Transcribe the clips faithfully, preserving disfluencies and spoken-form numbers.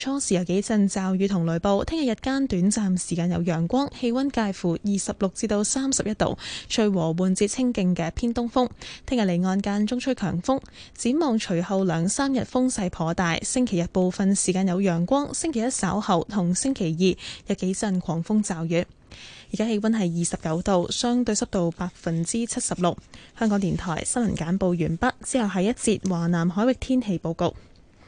初時有幾陣驟雨同雷暴，聽日日間短暫時間有陽光，氣溫介乎二十六至到三十一度，吹和緩至清勁嘅偏東風。聽日離岸間中吹強風，展望隨後兩三日風勢頗大。星期日部分時間有陽光，星期一稍後同星期二有幾陣狂風驟雨。而家氣溫係二十九度，相對濕度百分之七十六。香港電台新聞簡報完畢，之後係一節華南海域天氣報告。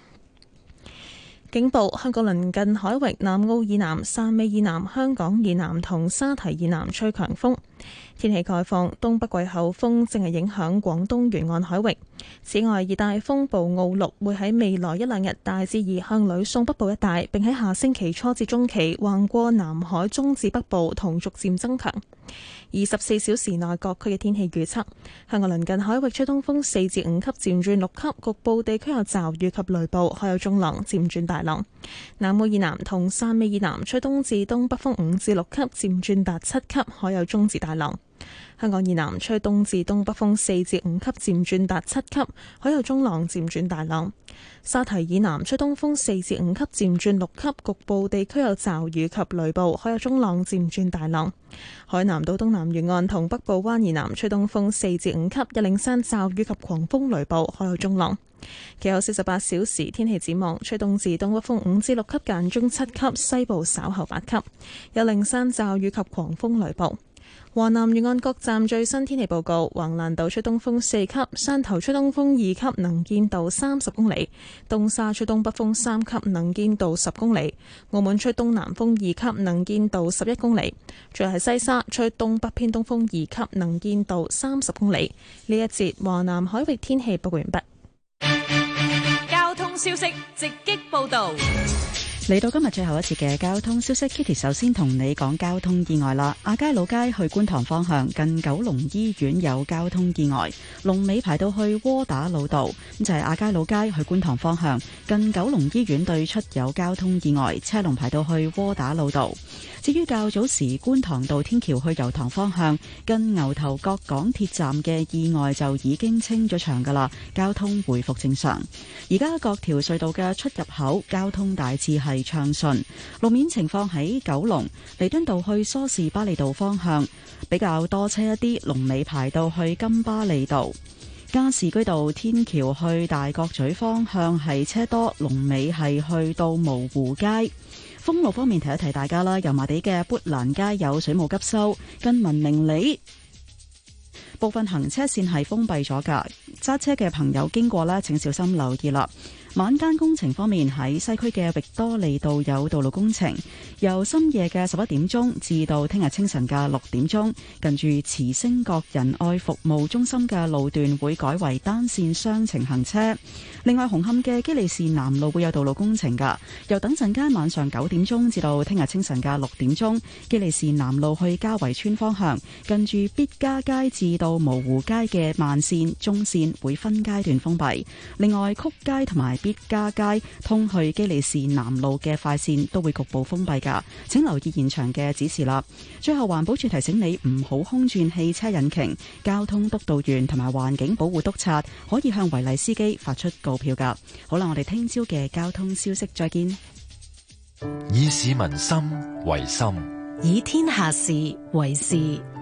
警報：香港鄰近海域南澳以南、汕尾以南、香港以南同沙堤以南吹強風。天氣概況：東北季候風正係影響廣東沿岸海域。此外，熱帶風暴奧鹿會喺未來一兩日大致移向呂宋北部一帶，並喺下星期初至中期橫過南海中至北部，同逐漸增強。二十四小時內各區嘅天氣預測：香港鄰近海域吹東風四至五級，漸轉六級，局部地區有驟雨及雷暴，海有中浪，漸轉大浪。南澳以南同汕尾以南吹東至東北風五至六級，漸轉達七級，海有中至大浪。香港以南吹東至東北風四至五級，漸轉達七級，海有中浪，漸轉大浪。沙堤以南吹東風四至五級，漸轉六級，局部地區有驟雨及雷暴，海有中浪，漸轉大浪。海南島東南沿岸同北部灣以南吹東風四至五級，日嶺山驟雨及狂風雷暴，海有中浪。其後四十八小時天氣展望，吹東至東北風五至六級，間中七級，西部稍後八級，日嶺山驟雨及狂風雷暴。華南沿岸各站最新天氣報告：橫瀾島吹東風四級，汕頭吹東風二級，能見度三十公里；東沙吹東北風三級，能見度十公里；澳門吹東南風二級，能見度十一公里。最後係西沙吹東北偏東風二級，能見度三十公里。呢一節華南海域天氣報告完畢。 交通消息直擊報道。 嚟到今日最後一節嘅交通消息 ，Kitty 首先同你講交通意外啦。亞皆老街去觀塘方向近九龍醫院有交通意外，龍尾排到去窩打老道，咁就係亞皆老街去觀塘方向近九龍醫院對出有交通意外，車龍排到去窩打老道。至於較早時觀塘道天橋去油塘方向近牛頭角港鐵站嘅意外就已經清咗場噶啦，交通回復正常。而家各條隧道嘅出入口交通大致係暢順。路面情況喺九龍彌敦道去梳士巴利道方向比較多車一啲，龍尾排到去金巴利道。加士居道天橋去大角咀方向係車多，龍尾係去到蕪湖街。封路方面提一提大家啦，油麻地嘅砵蘭街有水務急修，近文明里部分行車線係封閉咗噶，揸車嘅朋友經過呢，請小心留意啦。晚間工程方面，喺西區嘅域多利道有道路工程，由深夜嘅十一點鐘至到聽日清晨嘅六點鐘，近住慈星閣仁愛服務中心嘅路段會改為單線雙程行車。另外，紅磡嘅基利士南路會有道路工程噶，由等陣間晚上九點鐘至到聽日清晨嘅六點鐘，基利士南路去嘉圍村方向，近住必嘉街至到蕪湖街嘅慢線、中線會分階段封閉。另外，曲街同埋必嘉街通去基利士南路嘅快線都會局部封閉噶，請留意現場嘅指示啦。最後，環保署提醒你唔好空轉汽車引擎，交通督導員同埋環境保護督察可以向違例司機發出告票噶。好啦，我哋聽朝嘅交通消息再見。 以市民心為心， 以天下事為事。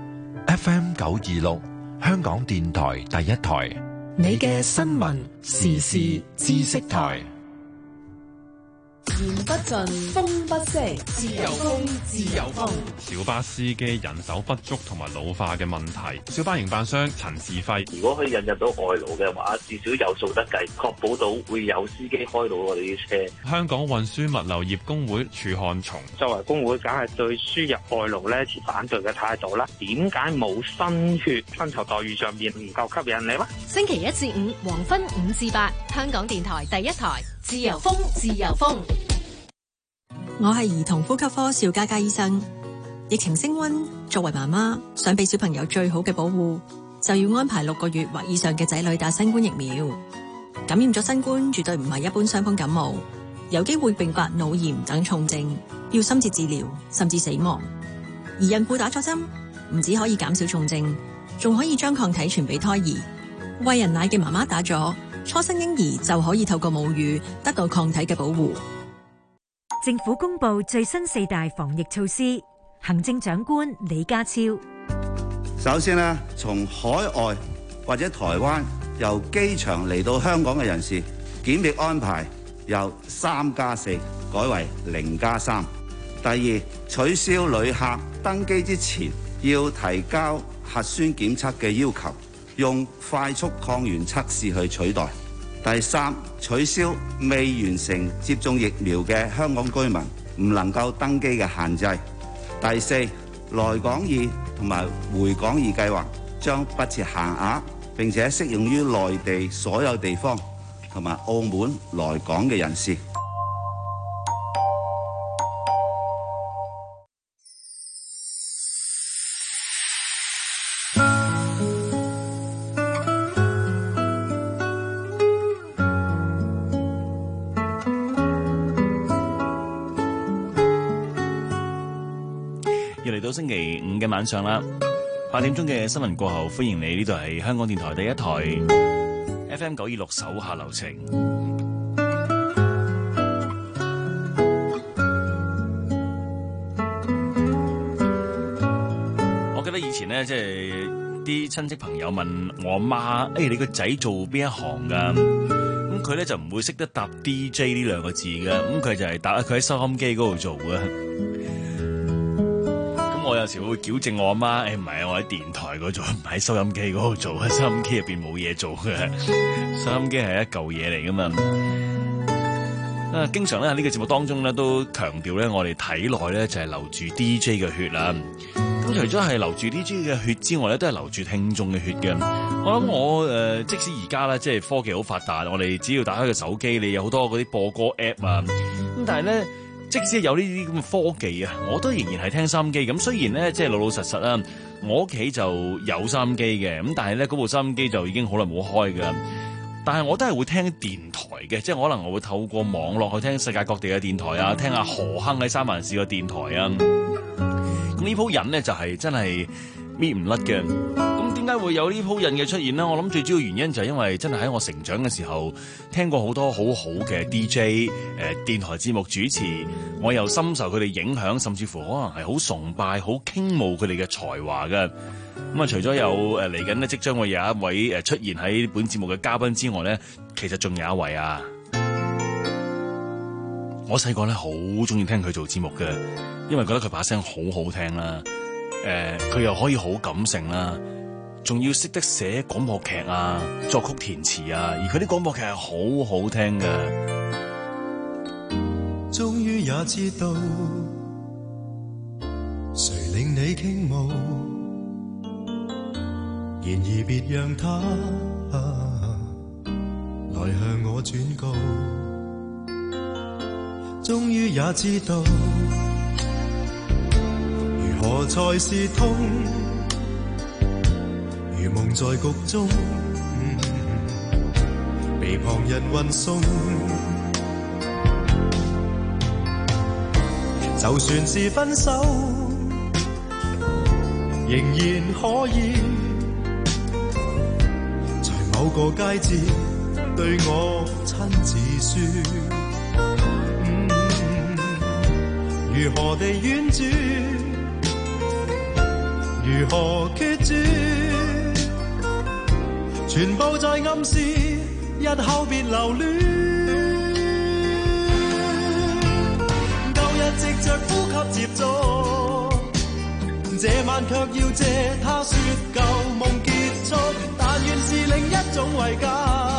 F M 九二六，香港電台第一台。 你嘅新聞時事知識台。 言不盡，風不息，自由風，自由風。 小巴司機人手不足同埋老化嘅問題，小巴營辦商陳志輝： 如果可以引入到外勞嘅話，至少有數得計，確保到會有司機開到我哋啲車。 香港運輸物流業工會處漢松： 作為工會，梗係對輸入外勞咧持反對嘅態度啦。點解冇新血？薪酬待遇上面唔夠吸引你嗎？ 星期一至五黃昏五至八，香港電台第一台，自由風，自由風。 我係兒童呼吸科邵嘉嘉醫生。疫情升溫，作為媽媽想俾小朋友最好嘅保護，就要安排六個月或以上嘅仔女打新冠疫苗。感染咗新冠絕對唔係一般傷風感冒，有機會併發腦炎等重症，要深切治療甚至死亡。而孕婦打咗針，唔止可以減少重症，仲可以將抗體傳俾胎兒。餵人奶嘅媽媽打咗，初生嬰兒就可以透過母乳得到抗體嘅保護。 政府公布最新四大防疫措施。行政長官李家超， 首先呢，從海外或者台灣由機場嚟到香港嘅人士，檢疫安排由三加四改為零加三。第二，取消旅客登機之前要提交核酸檢測嘅要求，用快速抗原測試去取代。第三，取消未完成接種疫苗嘅香港居民唔能夠登機嘅限制。第四，來港易同埋回港易計劃將不設限額，並且適用於內地所有地方同埋澳門來港嘅人士。 又嚟到星期五嘅晚上啦，八點鐘嘅新聞過後，歡迎你，呢度係香港電台第一台 F M 九二六手下留情。我記得以前咧，即係啲親戚朋友問我阿媽：誒、欸，你個仔做邊一行噶？咁佢咧就唔會識得答 D J 呢兩個字嘅，咁佢就係答佢喺收音機嗰度做嘅。我有時會矯正我阿媽，誒唔係啊，我喺電台嗰度做，唔喺收音機嗰度做啊。收音機入邊冇嘢做嘅，收音機係一嚿嘢嚟噶嘛。啊，經常咧喺呢個節目當中咧都強調咧，我哋體內咧就係流住 D J 嘅血啦。咁除咗係流住 D J 嘅血之外咧，都係流住聽眾嘅血嘅。我諗我誒、呃，即使而家咧即係科技好發達，我哋只要打開個手機，你有好多嗰啲播歌 app 啊。咁但係咧，即使有呢啲咁嘅科技啊，我都仍然係聽收音機。咁雖然咧，即係老老實實啦，我屋企就有收音機嘅，咁但係咧嗰部收音機就已經好耐冇開㗎。但係我都係會聽電台嘅，即係可能我會透過網絡去聽世界各地嘅電台啊，聽下何鏗喺三藩市嘅電台啊。咁呢鋪癮咧就係真係搣唔甩嘅。咁點解會有呢鋪癮嘅出現呢？我諗最主要原因就係因為真係喺我成長嘅時候聽過好多好好嘅 D J 誒、呃、電台節目主持，我又深受佢哋影響，甚至乎可能係好崇拜、好傾慕佢哋嘅才華嘅。咁啊，除咗有誒嚟緊咧，即將會有一位誒出現喺本節目嘅嘉賓之外咧，其實仲有一位啊！我細個咧好中意聽佢做節目嘅，因為覺得佢把聲好好聽啦，誒、呃，佢又可以好感性啦，仲要識得寫廣播劇啊、作曲填詞啊，而佢啲廣播劇係好好聽嘅。 終於也知道，誰令你傾慕？然而別讓他、啊、來向我轉告，終於也知道如何才是痛，如夢在局中、嗯、被旁人運送，就算是分手仍然可以某個佳節對我親自說、嗯、如何地婉轉，如何決絕，全部在暗示日後別留戀。舊日藉着呼吸接觸，這晚卻要借他說舊夢結束，但願是另一種慰藉。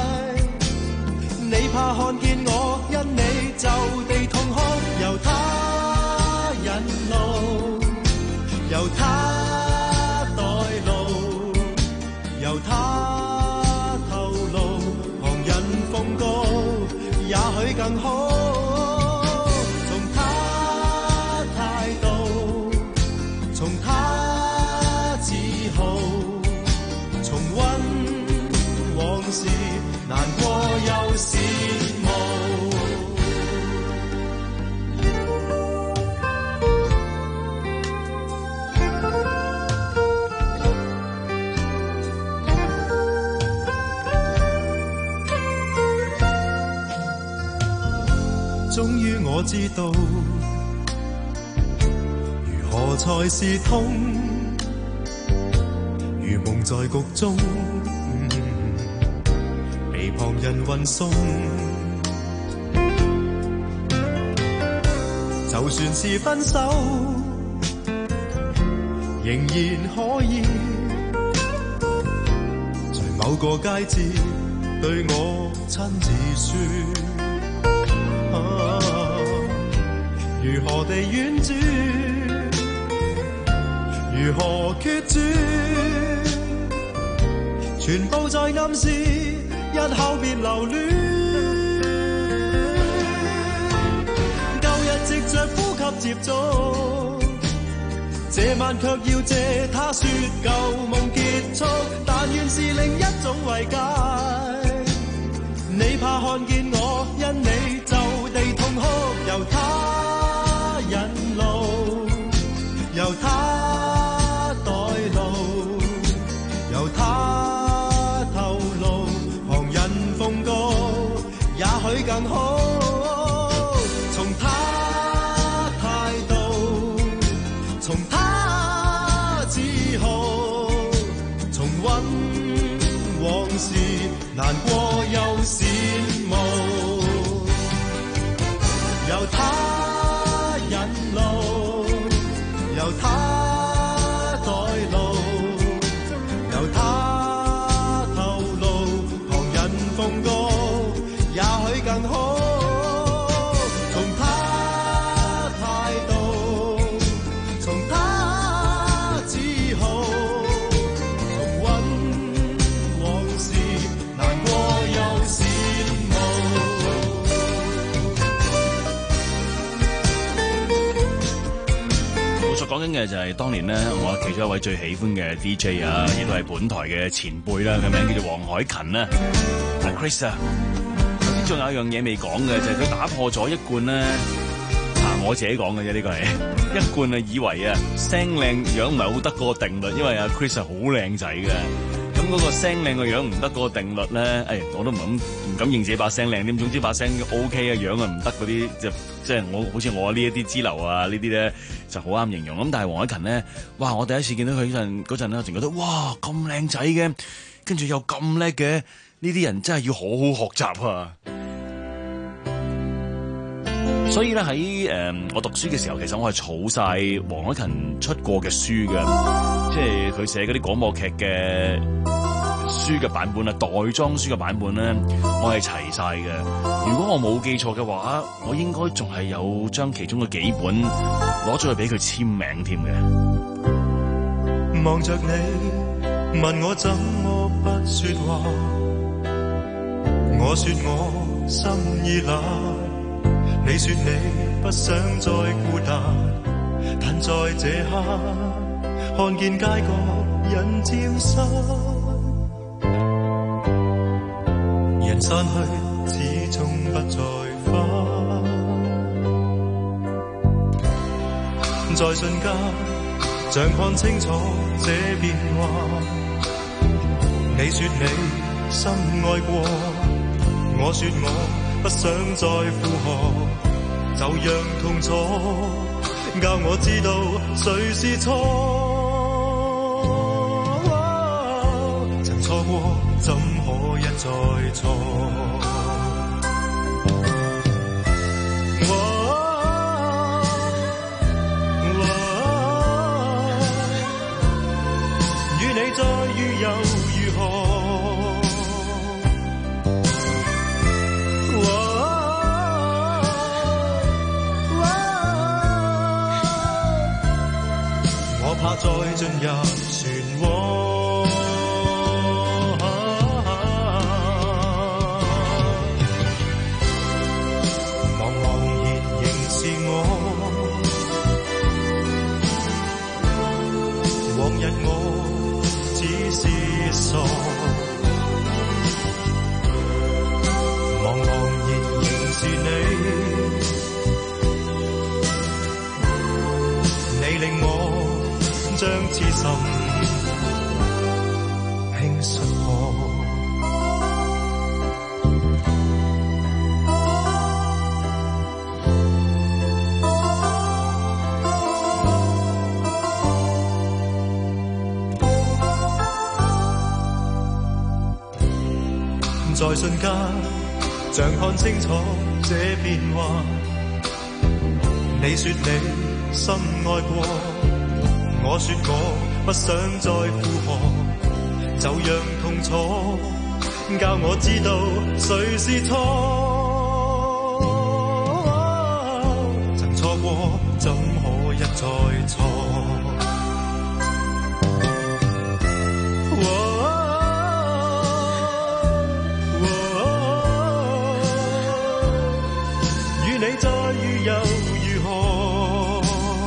你怕看見我因你就地痛哭，由他引路，由他代勞，由他透露，旁人奉告也許更好。從他態度，從他自豪，重溫往事，難過又是無。 我知道如何才是痛，如夢在局中，被旁人運送。就算是分手，仍然可以在某個佳節對我親自說。啊，如何地婉轉，如何決絕，全部在暗示日後別留戀。舊日藉着呼吸接觸，這晚卻要借他說舊夢結束。但願是另一種慰藉，你怕看見我因你就地痛哭，由他引路，由他代勞，由他透露，旁人奉告也許更好。從他態度，從他自豪，重溫往事，難過又羨慕，由他引路，由他代勞，由他透露，旁人奉告也許更好。從他態度，從他自豪，重溫往事，難過又羨慕。 冇錯，講緊嘅就係當年呢，我其中一位最喜歡嘅 D J 啊，亦都係本台嘅前輩啦，佢名叫做黃凱芹啊，阿 Chris 啊。頭先仲有一樣嘢未講嘅，就係、是、佢打破咗一貫咧，啊我自己講嘅啫，呢、這個係一貫啊以為啊聲靚樣唔係好得嗰個定律，因為阿 Chris 係好靚仔嘅。咁嗰個聲靚個樣唔得嗰個定律咧，誒、哎、我都唔敢唔敢認自己把聲靚點，總之把聲 O K 嘅樣啊唔得嗰啲，就即係我好似我呢一啲支流啊呢啲咧就好啱形容。咁但係黃凱芹咧，哇！我第一次見到佢嗰陣嗰陣咧，我仲覺得哇咁靚仔嘅，跟住又咁叻嘅，呢啲人真係要好好學習啊！所以咧喺誒我讀書嘅時候，其實我係儲晒黃凱芹出過嘅書嘅，即係佢寫嗰啲廣播劇嘅書嘅版本啊，袋裝書嘅版本咧，我係齊晒嘅。如果我冇記錯嘅話，我應該仲係有將其中嘅幾本攞咗去俾佢簽名添嘅。 望着你，問我怎麼不說話，我說我心已冷。你說你不想再孤單，但在這刻看見街角人潮散，人散去始終不再返，在瞬間像看清楚這變幻。你說你深愛過，我說我不想再負荷，就讓痛楚教我知道誰是錯。曾錯過，怎可一再錯？與你再遇又如何？怕再進入漩渦，茫茫然仍是我，往日我只是傻，茫茫然仍是你，你令我將痴心輕信我。 瞬間，像看清楚這變幻。你說你深愛過，我說我不想再負荷，就讓痛楚教我知道誰是錯。曾錯過，怎可一再錯？與你再遇又如何？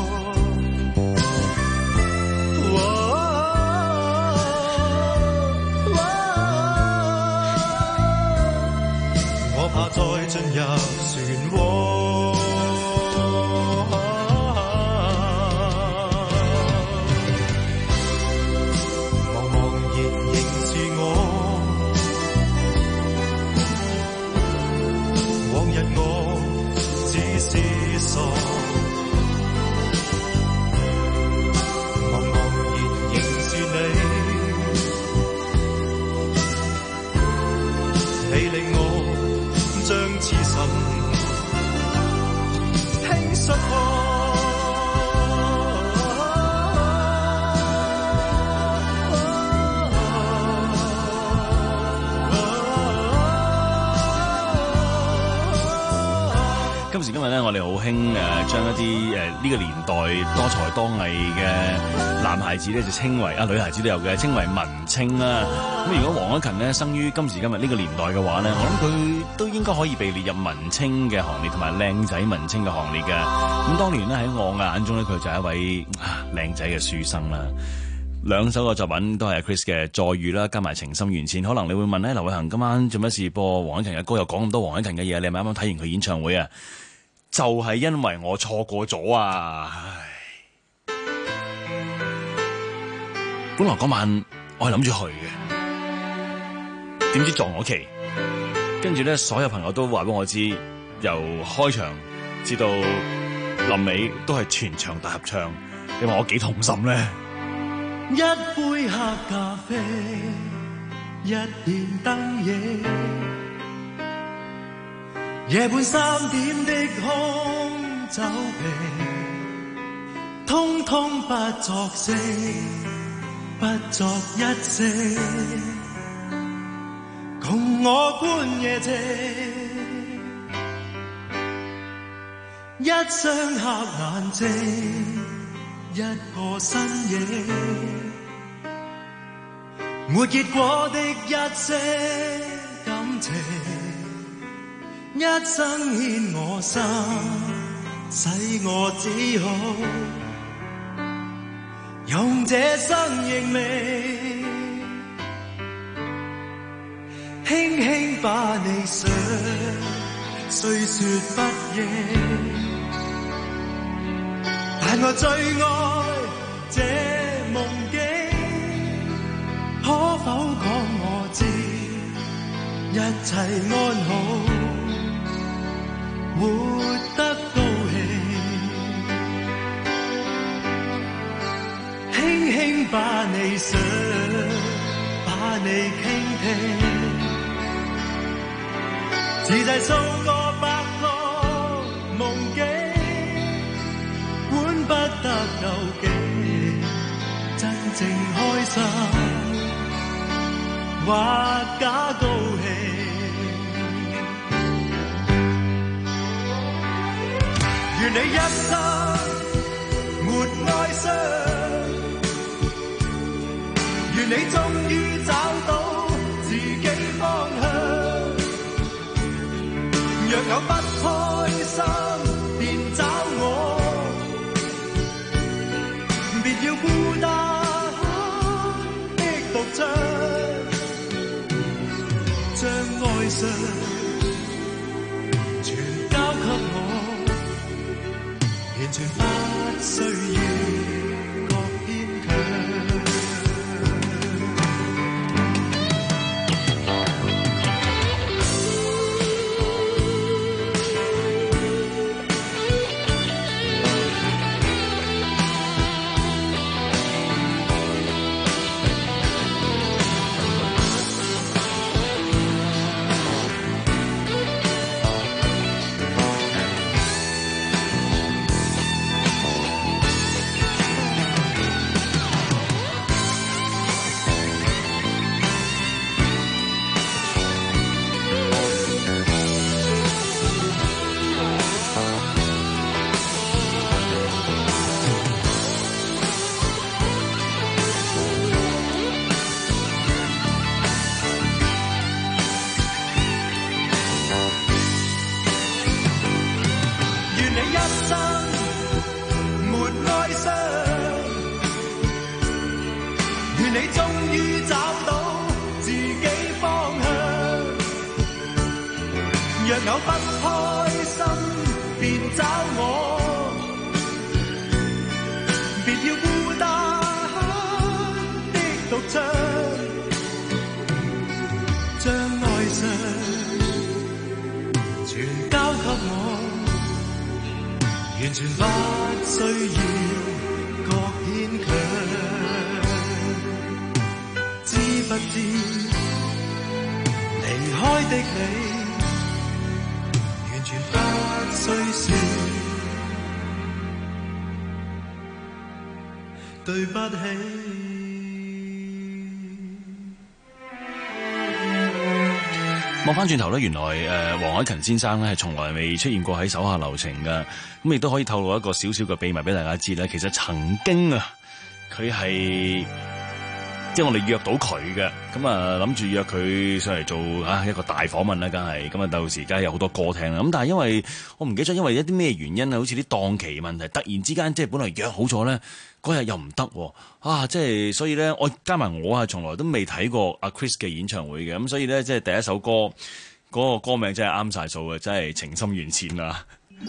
我怕再進入漩渦。 今時今日咧，我哋好興誒將一啲誒呢個年代多才多藝嘅男孩子咧，就稱為啊女孩子都有嘅，稱為文青啦。咁如果黃凱芹咧生於今時今日呢個年代嘅話咧，我諗佢都應該可以被列入文青嘅行列，同埋靚仔文青嘅行列嘅。咁當年咧喺我嘅眼中咧，佢就係一位靚仔嘅書生啦。兩首嘅作品都係 Chris 嘅《再遇》啦，加埋《情深緣淺》。可能你會問咧，劉偉恒今晚做乜事播黃凱芹嘅歌，又講咁多黃凱芹嘅嘢？你係咪啱啱睇完佢演唱會啊？就係、是、因為我錯過咗啊！唉，本來嗰晚我係諗住去嘅，點知撞我期，跟住咧所有朋友都話俾我知，由開場至到臨尾都係全場大合唱，你話我幾痛心咧？ 一杯黑咖啡，一片燈影，夜半三點的空酒瓶，通通不作聲，不作一聲，共我觀夜景，一雙黑眼睛，一個身影，沒結果的一些感情，一生牽我心，使我只好用這生認命，輕輕把你想，雖說不應。但我最愛這夢境，可否講我知，一切安好，活得高興，輕輕把你想，把你傾聽，自製數個百樂夢境。不得究竟真正開心，或假高興，願你一生沒哀傷，願你終於找到自己方向，若有不開心便找我，別要孤單的獨唱，將愛上全交給我，完全不需要各牽強。 哀傷，願你終於找到自己方向。若有不開心，便找我，別要孤單的獨唱，將愛上全交給我，完全不需要各牽強。知不知離開的你，完全不需說對不起。 望翻轉頭咧，原來誒黃凱芹先生咧係從來未出現過喺手下留情嘅，咁亦都可以透露一個少少嘅秘密俾大家知咧。其實曾經啊，佢係即係我哋約到佢嘅，咁啊諗住約佢上嚟做啊一個大訪問啦，梗係咁啊，到時梗係有好多歌聽啦。咁但係因為我唔記得咗，因為一啲咩原因啊，好似啲檔期問題，突然之間即係本來約好咗咧，嗰日又唔得啊！即係所以咧，我加埋我係從來都未睇過阿 Chris 嘅演唱會嘅，咁所以咧即係第一首歌嗰個歌名真係啱晒數嘅，真係情深緣淺啦！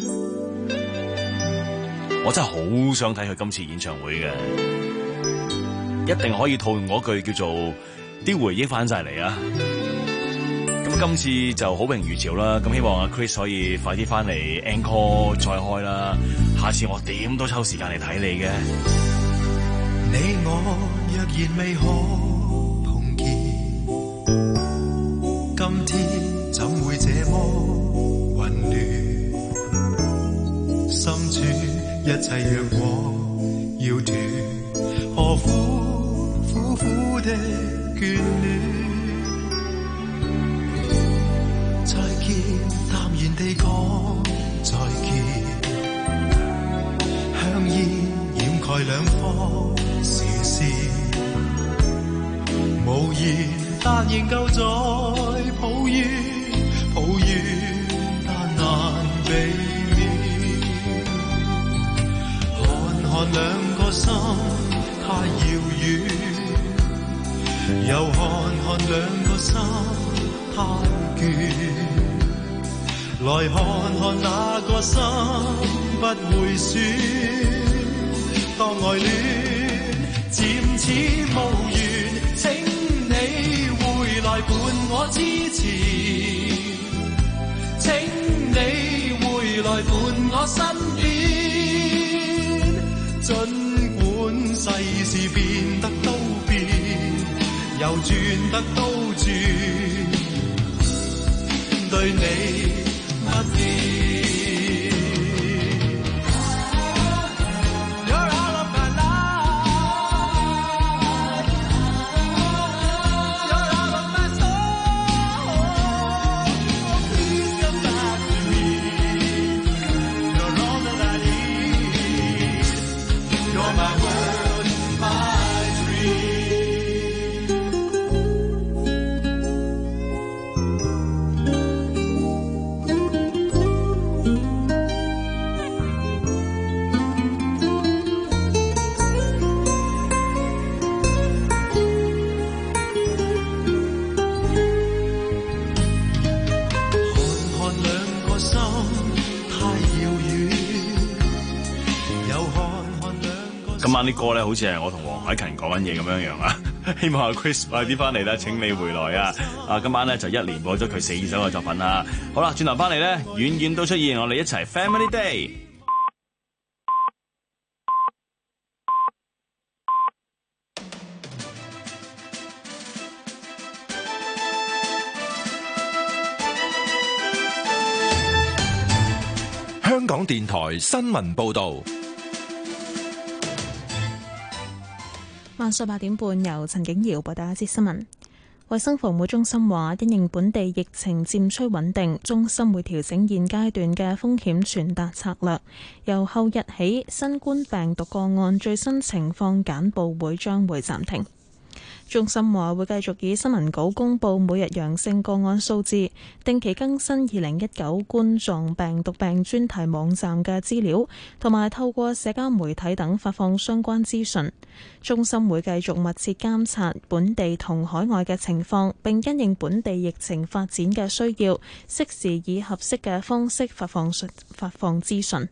我真係好想睇佢今次演唱會嘅，一定可以套用嗰句叫做啲回憶翻晒嚟啊！咁今次就好評如潮啦，咁希望阿 Chris 可以快啲翻嚟 Encore 再開啦，下次我點都抽時間嚟睇你嘅。 你我若然未可碰見，今天怎會這麼混亂？心處一切若果要斷，何苦苦苦的眷戀？再見，淡然地講再見，香煙掩蓋兩方視線，無言但仍舊在抱怨，抱怨但難避免。看看兩個心太遙遠，又看看兩個心太倦，來看看那個心不會輸。當愛戀漸似無緣，請你回來伴我支持，請你回來伴我身邊。儘管世事變得都變，又轉得都轉，對你不變。 今晚啲歌咧，好似係我同黃凱芹講緊嘢咁樣樣啊！希望阿 Chris 快啲翻嚟啦，請你回來啊！啊，今晚咧就一連播咗佢四首嘅作品啦。好啦，轉頭翻嚟咧，遠遠都出現，我哋一齊 Family Day。 香港電台新聞報導。 晚上八點半，由陳景瑤報道一節新聞。衛生防護中心話，因應本地疫情漸趨穩定，中心會調整現階段嘅風險傳達策略。由後日起，新冠病毒個案最新情況簡報會將會暫停。 中心話會繼續以新聞稿公佈每日陽性個案數字，定期更新二零一九冠狀病毒病專題網站嘅資料，同埋透過社交媒體等發放相關資訊。中心會繼續密切監察本地同海外嘅情況，並因應本地疫情發展嘅需要，適時以合適嘅方式發放發放資訊。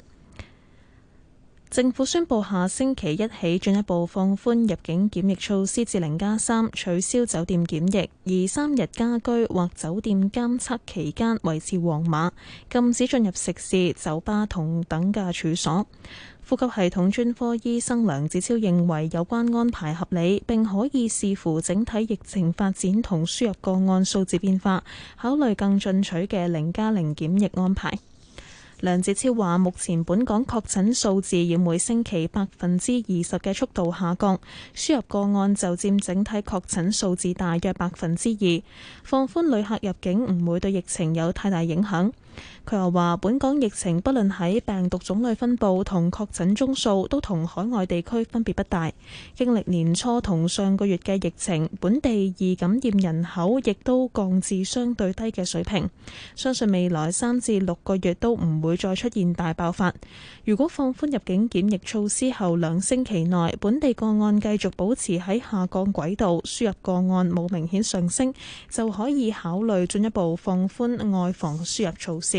政府宣布下星期一起進一步放寬入境檢疫措施至零加三，取消酒店檢疫，而三日家居或酒店監測期間維持黃碼，禁止進入食肆、酒吧同等嘅處所。呼吸系統專科醫生梁子超認為有關安排合理，並可以視乎整體疫情發展同輸入個案數字變化，考慮更進取嘅零加零檢疫安排。梁子超話：目前本港確診數字以每星期百分之二十嘅速度下降，輸入個案就佔整體確診數字大約百分之二。放寬旅客入境唔會對疫情有太大影響。佢又話：本港疫情不論喺病毒種類分佈同確診宗數，都同海外地區分別不大。經歷年初同上個月嘅疫情，本地易感染人口亦都降至相對低嘅水平。相信未來三至六個月都唔會再出現大爆發。如果放寬入境檢疫措施後兩星期內，本地個案繼續保持喺下降軌道，輸入個案冇明顯上升，就可以考慮進一步放寬外防輸入措施。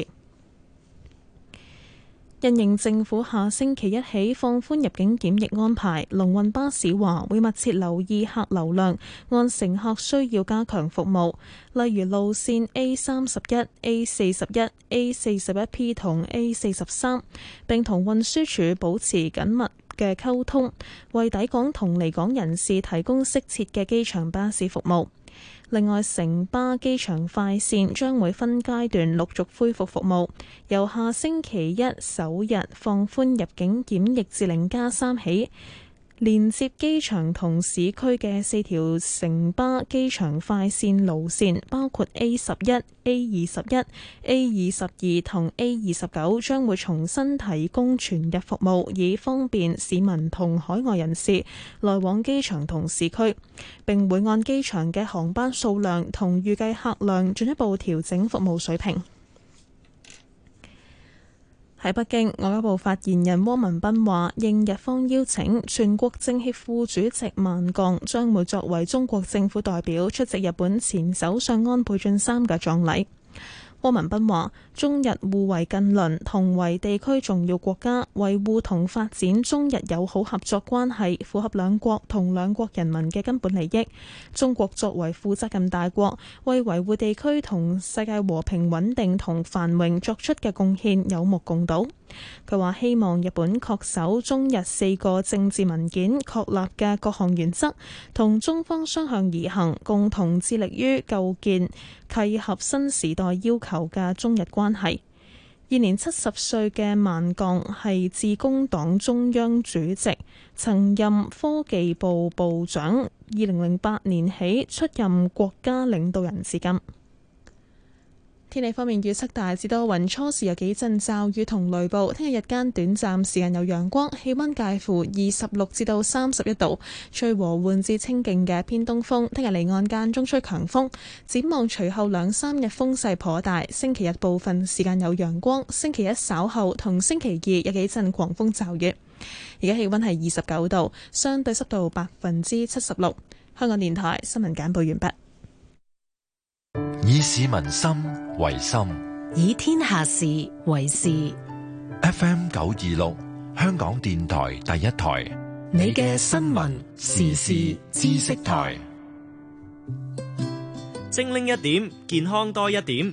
因應政府下星期一起放寬入境檢疫安排，龍運巴士話會密切留意客流量，按乘客需要加強服務，例如路線 A 三十一、A 四十一、A 四十一 P 同 A 四十三，並同運輸署保持緊密嘅溝通，為抵港同離港人士提供適切嘅機場巴士服務。另外，城巴機場快線將會分階段陸續恢復服務，由下星期一首日放寬入境檢疫至零加三起，連接機場同市區嘅四條城巴機場快線路線，包括 A 十一、A 二十一、A 二十二同 A 二十九，將會重新提供全日服務，以方便市民同海外人士來往機場同市區。並會按機場嘅航班數量同預計客量進一步調整服務水平。喺北京，外交部發言人汪文斌話，應日方邀請，全國政協副主席萬鋼將會作為中國政府代表出席日本前首相安倍晉三嘅葬禮。汪文斌話：中日互為近鄰，同為地區重要國家，維護同發展中日友好合作關係，符合兩國同兩國人民嘅根本利益。中國作為負責任大國，為維護地區同世界和平穩定同繁榮作出嘅貢獻有目共睹。佢話希望日本恪守中日四個政治文件確立嘅各項原則，同中方相向而行，共同致力於構建契合新時代要求嘅中日關係。現年七十歲嘅萬鋼係自公黨中央主席，曾任科技部部長，二零零八年起出任國家領導人至今。天氣方面，預測大致多雲，初時有幾陣驟雨同雷暴。聽日日間短暫時間有陽光，氣溫介乎二十六至到三十一度，吹和緩至清勁嘅偏東風。聽日離岸間中吹強風。展望隨後兩三日風勢頗大，星期日部分時間有陽光，星期一稍後同星期二有幾陣狂風驟雨。而家氣溫係二十九度，相對濕度百分之七十六。香港電台新聞簡報完畢。 以市民心為心， 以天下事為事。 F M 九二六，香港電台第一台， 你嘅新聞時事知識台， 精靈一點，健康多一點。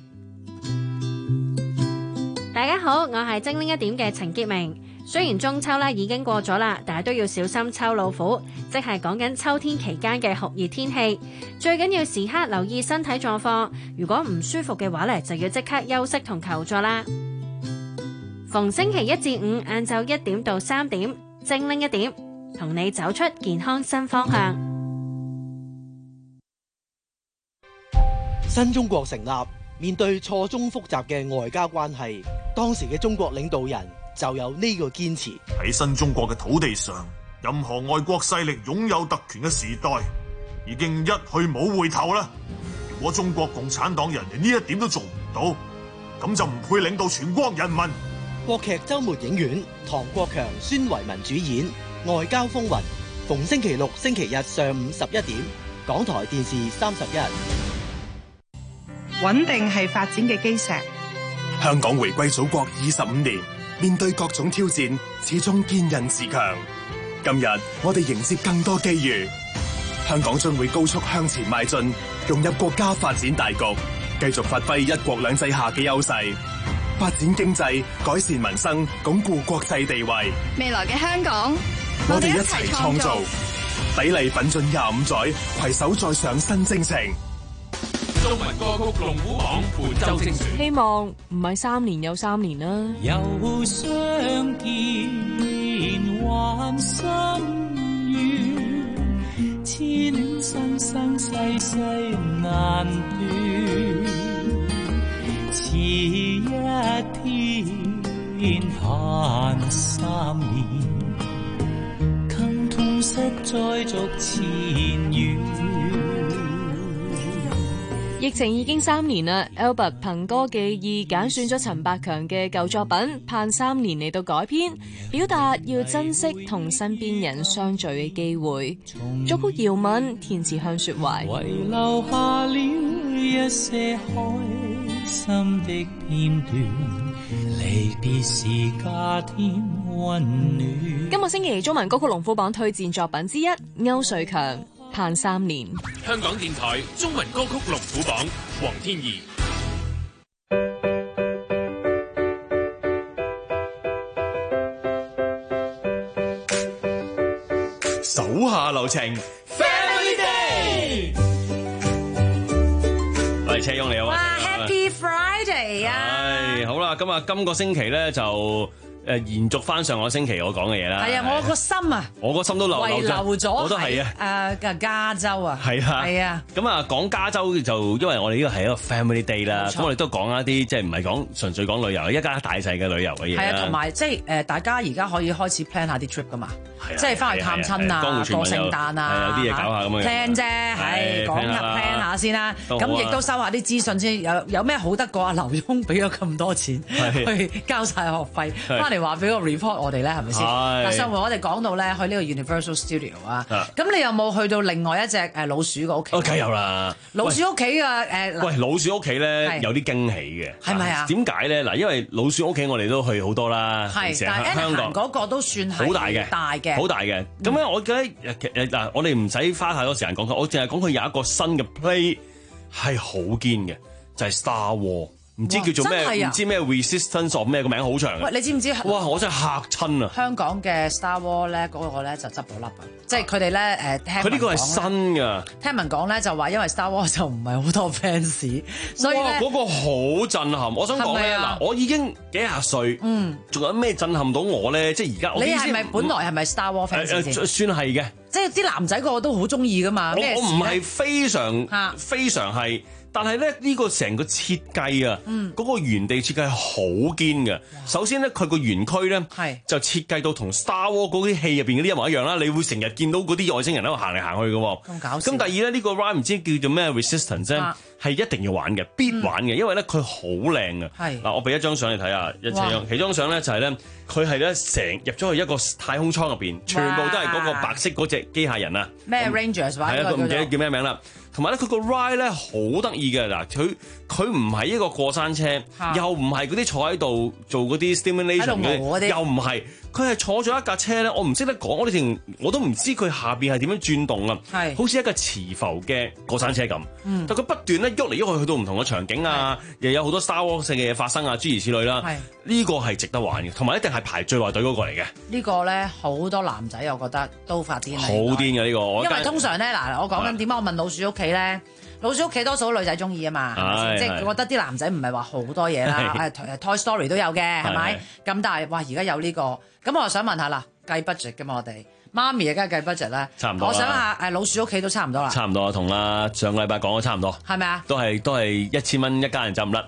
大家好，我係精靈一點嘅陳潔明。雖然中秋咧已經過咗啦，但係都要小心秋老虎，即係講緊秋天期間嘅酷熱天氣。最緊要時刻留意身體狀況，如果唔舒服嘅話咧，就要即刻休息同求助啦。逢星期一至五晏晝一點到三點，精靈一點，同你走出健康新方向。 新中國成立，面對錯綜複雜嘅外交關係，當時嘅中國領導人就有呢個堅持。 喺新中國嘅土地上，任何外國勢力擁有特權嘅時代， 已經一去冇回頭啦。如果中國共產黨人連呢一點都做唔到，咁就唔配領導全國人民。 國劇週末影院，唐國強、孫維民主演《外交風雲》，逢星期六、星期日上午十一點，港台電視三十一。 穩定係發展嘅基石。 香港回歸祖國二十五年，面對各種挑戰，始終堅韌自強。今日我哋迎接更多機遇，香港將會高速向前邁進，融入國家發展大局，繼續發揮一國兩制下嘅優勢，發展經濟，改善民生，鞏固國際地位。 未來嘅香港， 我哋一齊創造，砥礪奮進廿五載，攜手再上新征程。 中文歌曲龍虎榜本周精選， 希望唔係三年又三年啦。 又相見還心願，痴戀生生世世難斷，似一天盼三年，更痛惜再續前緣。 疫情已經三年啦 ，Albert 憑歌寄意揀選咗陳百強嘅舊作品《盼三年》嚟到改編，表達要珍惜同身邊人相聚嘅機會。作曲姚敏，填詞向雪懷， 遺留下了一些開心的片段，離別時加添溫暖。 今個星期中文歌曲龍虎榜推薦作品之一，區瑞強。盼三年。 香港電台中文歌曲龍虎榜，黃天怡。 手下留情 ，Family Day。 喂，車翁你好啊！ 哇 ，Happy Friday 啊！ 唉，好啦，咁啊，今個星期咧就。誒延續翻上個星期我講嘅嘢啦， 係啊，我個心啊， 我個心都流流留咗， 我都係啊，誒嘅加州啊， 係啊， 係啊， 咁啊講加州就因為我哋呢個係一個 family day 啦，咁我哋都講一啲即係唔係講純粹講旅遊，一家大細嘅旅遊嘅嘢啦， 係啊，同埋即係誒大家而家可以開始 plan 下啲 trip 噶嘛，即係翻去探親啊，過聖誕啊， 有啲嘢搞下咁樣 plan 啫，係講下 plan 下先啦，咁亦都收下啲資訊先，有有咩好得過啊？劉墉俾咗咁多錢去交晒學費，翻嚟話俾個 report。我哋咧係咪先？嗱，上回我哋講到咧去呢個 Universal Studio 啊，咁你有冇去到另外一隻誒老鼠嘅屋企？ 梗係有啦， 老鼠屋企嘅誒。 喂，老鼠屋企咧有啲驚喜嘅， 係咪啊？ 點解咧？嗱，因為老鼠屋企我哋都去好多啦， 係，但係香港嗰個都算係好大嘅， 大嘅， 好大嘅。咁咧，我覺得嗱，我哋唔使花太多時間講佢，我淨係講佢有一個新嘅 play 係好堅嘅，就係 Star War。唔知叫做咩？唔知咩 Resistance of 咩個名好長嘅。 喂，你知唔知？ 哇！我真係嚇親啊！ 香港嘅 Star War 咧，嗰個咧就執到笠啊！即係佢哋咧誒， 佢呢個係新㗎。 聽聞講咧就話，因為 Star War 就唔係好多 fans，所以咧嗰個好震撼。我想講咧嗱，我已經幾廿歲，嗯，仲有咩震撼到我咧？即係而家你係咪本來係咪 Star War fans 先？ 算係嘅。 即係啲男仔個個都好中意㗎嘛？ 我我唔係非常非常係。但係咧，呢個成個設計啊，嗰、嗯、個園地設計係好堅嘅。首先咧，佢個園區咧就設計到同 Star Wars 嗰啲戲入邊嗰啲一模一樣啦。你會成日見到嗰啲外星人喺度行嚟行去嘅。 咁搞笑。 咁第二咧，呢、呢個 ride 唔知叫做咩 Resistance 啫、啊，係一定要玩嘅，必玩嘅、嗯，因為咧佢好靚啊。嗱，我俾一張相你睇下，一張其中張相咧就係咧，佢係咧成入咗去一個太空艙入邊，全部都係嗰個白色嗰隻機械人啊。 咩 Rangers 話？ 係啊，唔記得叫咩名啦。同埋咧，佢個 ride 咧好得意嘅嗱，佢佢唔係一個過山車，啊、又唔係嗰啲坐喺度做嗰啲 stimulation 嘅，又唔係，佢係坐咗一架車咧，我唔識得講，我哋連我都唔知佢下邊係點樣轉動啊，好似一個磁浮嘅過山車咁、嗯，但佢不斷咧喐嚟喐去，去到唔同嘅場景啊，又有好多 Star Wars 嘅嘢發生啊，諸如此類啦，呢、這個係值得玩嘅，同埋一定係排最耐隊嗰個嚟嘅。 呢個咧好多男仔我覺得都發癲， 好癲嘅呢個， 因為通常咧嗱，我講緊點解我問老鼠屋企咧？老鼠屋企多數女仔中意啊嘛，即係覺得啲男仔唔係話好多嘢啦，誒 Toy Story 都有嘅，係咪？咁但係哇，而家有呢、這個，咁我就想問下啦，計 budget 嘅嘛我哋，媽咪而家計 budget 咧， 差唔多。 我想下誒老鼠屋企都差唔多啦， 差唔多同啦，上個禮拜講咗差唔多， 係咪啊？ 都係都係一千蚊一家人就唔甩。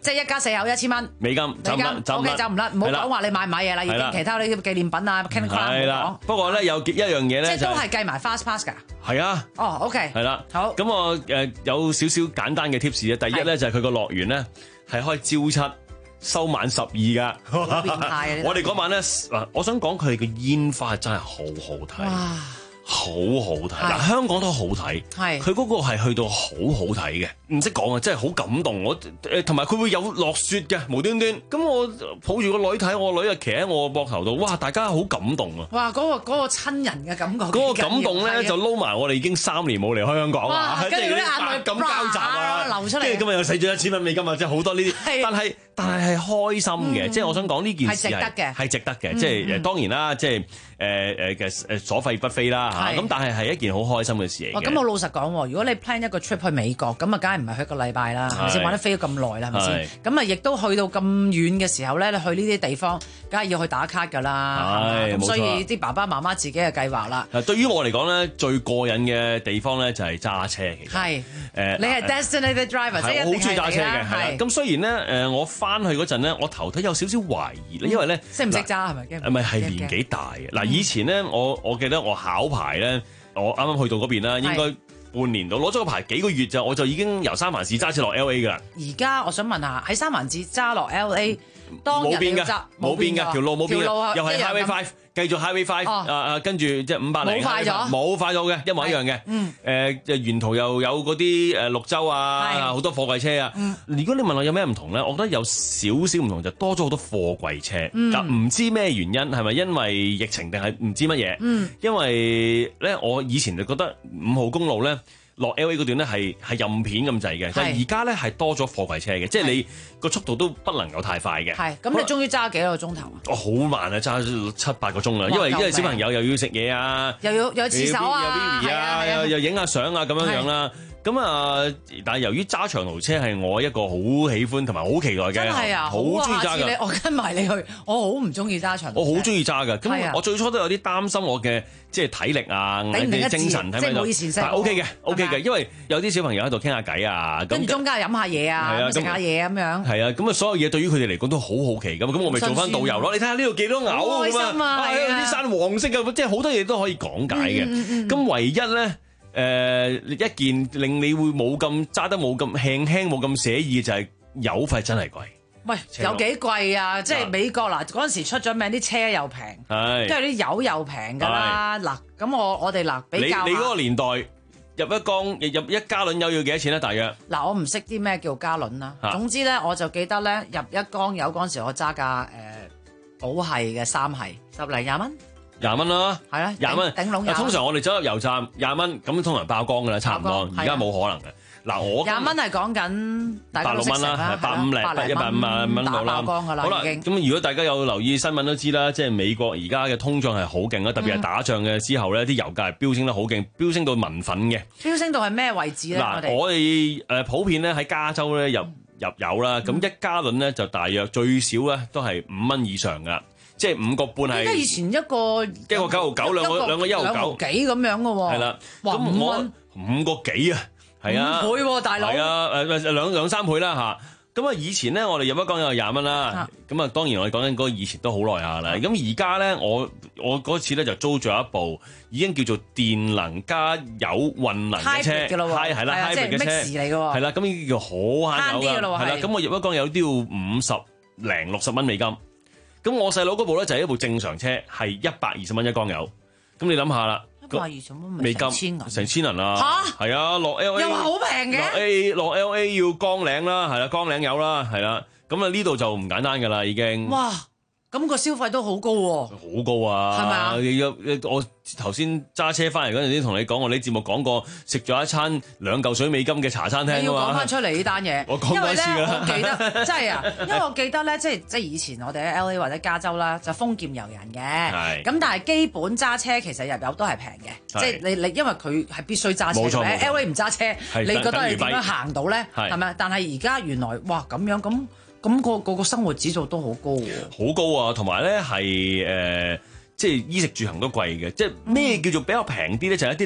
即係一家四口一千蚊美金， 美金，O K 就唔甩，唔好講話你買唔買嘢啦，已經其他你紀念品啊 ，Candy Crush 冇講。 不過咧有一樣嘢咧， 即係都係計埋 Fast Pass 㗎。 係啊。 哦 ，OK。係啦。 好。 咁我誒有少少簡單嘅 tips 啊。第一咧就係佢個樂園咧係開朝七收晚十二㗎。 好變態啊！ 我哋嗰晚咧，我想講佢哋嘅煙花真係好好睇。哇！好好睇嗱，香港都好睇，係佢嗰個係去到好好睇嘅，唔識講啊，真係好感動。我誒同埋佢會有落雪嘅，無端端咁我抱住個女睇，我女啊騎喺我膊頭度，哇！大家好感動啊！ 哇！嗰、嗰個嗰、嗰個親人嘅感覺， 嗰個感動咧就撈埋我哋已經三年冇離開香港啦， 跟住啲眼淚咁交集啊， 流出嚟。 跟住今日又使咗一千蚊美金啊，即係好多呢啲，但係但係係開心嘅，即係、嗯、我想講呢件事係值得嘅，係值得嘅，即係誒當然啦，即係誒誒嘅誒所費不菲啦嚇，咁但係係一件好開心嘅事嚟嘅。咁我老實講，如果你 plan 一個 trip 去美國，咁啊梗係唔係去一個禮拜啦，係咪先？玩得飛咗咁耐啦，係咪先？咁啊亦都去到咁遠嘅時候咧，你去呢啲地方，梗係要去打卡㗎啦。係，咁所以啲爸爸媽媽自己嘅計劃啦。 對於我嚟講咧，最過癮嘅地方咧就係揸車，其實係誒， 你係 designated driver，即係一定係你啦。我好中意揸車嘅，係。咁雖然咧誒，我翻去嗰陣咧，我頭睇有少少懷疑咧，因為咧識唔識揸係咪？ 唔係係年紀大嘅嗱，以前咧我我記得我考牌咧，我啱啱去到嗰邊啦，應該半年度攞咗個牌幾個月就我就已經由三藩市揸車落 L A 㗎啦。而家我想問下喺三藩市揸落 L A， 當日冇變㗎，冇變㗎，條路冇變㗎，又係 Highway Five。繼續 Highway Five，啊啊，跟住即係五百零，冇快咗，冇快到嘅，一模一樣嘅。嗯，誒，沿途又有嗰啲誒綠洲啊，好多貨櫃車啊。嗯，如果你問我有咩唔同咧，我覺得有少少唔同，就多咗好多貨櫃車。嗯，嗱，唔知咩原因，係咪因為疫情定係唔知乜嘢？嗯，因為咧，我以前就覺得五號公路咧，落 L A 嗰段咧係係任片咁滯嘅，但係而家咧係多咗貨櫃車嘅，即係你個速度都不能夠太快嘅。係，咁你終於揸幾多個鐘頭啊？我好慢啊，揸七八個鐘啦，因為因為小朋友又要食嘢啊， 又要有廁所啊， 有 baby 啊，又又影下相啊咁樣樣啦。咁啊，但係由於揸長途車係我一個好喜歡同埋好期待嘅，真係啊，好中意揸㗎。 我跟埋你去，我好唔中意揸長途車。 我好中意揸㗎。咁我最初都有啲擔心我嘅即係體力啊，啲精神睇唔睇到？但係 OK 嘅 ，OK 嘅，因為有啲小朋友喺度傾下偈啊， 跟住中間飲下嘢啊，食下嘢咁樣。 係啊，咁啊，所有嘢對於佢哋嚟講都好好奇咁，咁我咪做翻導遊咯。你睇下呢度幾多牛開心啊！ 啲山黃色嘅，即係好多嘢都可以講解嘅。咁唯一咧。誒、呃、一件令你會冇咁揸得冇咁輕輕冇咁寫意嘅就係油費真係貴。 喂，有幾貴啊？即係美國嗱嗰陣時出咗名啲車又平，跟住啲油又平㗎啦。嗱咁我我哋嗱比較你你嗰個年代入一缸入一加侖油要幾多錢咧？大約嗱我唔識啲咩叫加侖啦。啊、總之咧我就記得咧入一缸油嗰陣時我揸架誒保係嘅三係十零廿蚊。 廿蚊啦，係啦，廿蚊頂籠。 通常我哋走入油站廿蚊，咁通常爆光噶啦，差唔多。而家冇可能嘅。嗱，我廿蚊係講緊百六蚊啦，百五零一百五萬蚊到啦。 好啦，咁如果大家有留意新聞都知啦，即係美國而家嘅通脹係好勁啦，特別係打仗嘅之後咧，啲油價係飆升得好勁，飆升到民憤嘅。 飆升到係咩位置咧？ 嗱，我哋誒普遍咧喺加州咧入入油啦，咁一加侖咧就大約最少咧都係五蚊以上噶。即係五個半係。 以前一個一個九毫九，兩個兩個一毫九幾咁樣嘅喎。係啦，咁我五個幾啊，係啊， 五倍喎，大佬。 係啊，誒兩兩三倍啦嚇。咁啊，以前咧我哋入一缸有廿蚊啦。咁啊，當然我哋講緊嗰個以前都好耐下啦。咁而家咧，我我嗰次咧就租咗一部已經叫做電能加油混能嘅車，係係啦 hybrid 嘅車嚟嘅喎。係啦，咁已經叫好慳油㗎。係啦，咁我入一缸有啲要五十零六十蚊美金。咁我細佬嗰部咧就係一部正常車，係一百二十蚊一缸油。咁你諗下啦， 一百二十蚊美金成千銀啦。嚇，係啊，落 L A 又話好平嘅。 落 A 落 L A 要缸領啦，係啦，缸領油啦，係啦。咁啊呢度就唔簡單㗎啦，已經。 哇！咁個消費都好高喎， 好高啊！係咪啊？我頭先揸車翻嚟嗰陣時同你講，我哋啲節目講過，食咗一餐兩嚿水美金嘅茶餐廳啊嘛。 你要講翻出嚟呢單嘢， 我講多次㗎啦。 因為咧，我記得真係啊，因為我記得咧，即係即係以前我哋喺 L A 或者加州啦，就豐儉由人嘅。係。咁但係基本揸車其實入油都係平嘅，即係你你因為佢係必須揸車。冇錯冇錯。L A 唔揸車，你覺得你點樣行到咧？係咪？但係而家原來哇咁樣咁。咁個個個生活指數都好高喎， 好高啊！同埋咧係誒，即係衣食住行都貴嘅。即係咩叫做比較平啲咧？就係一啲你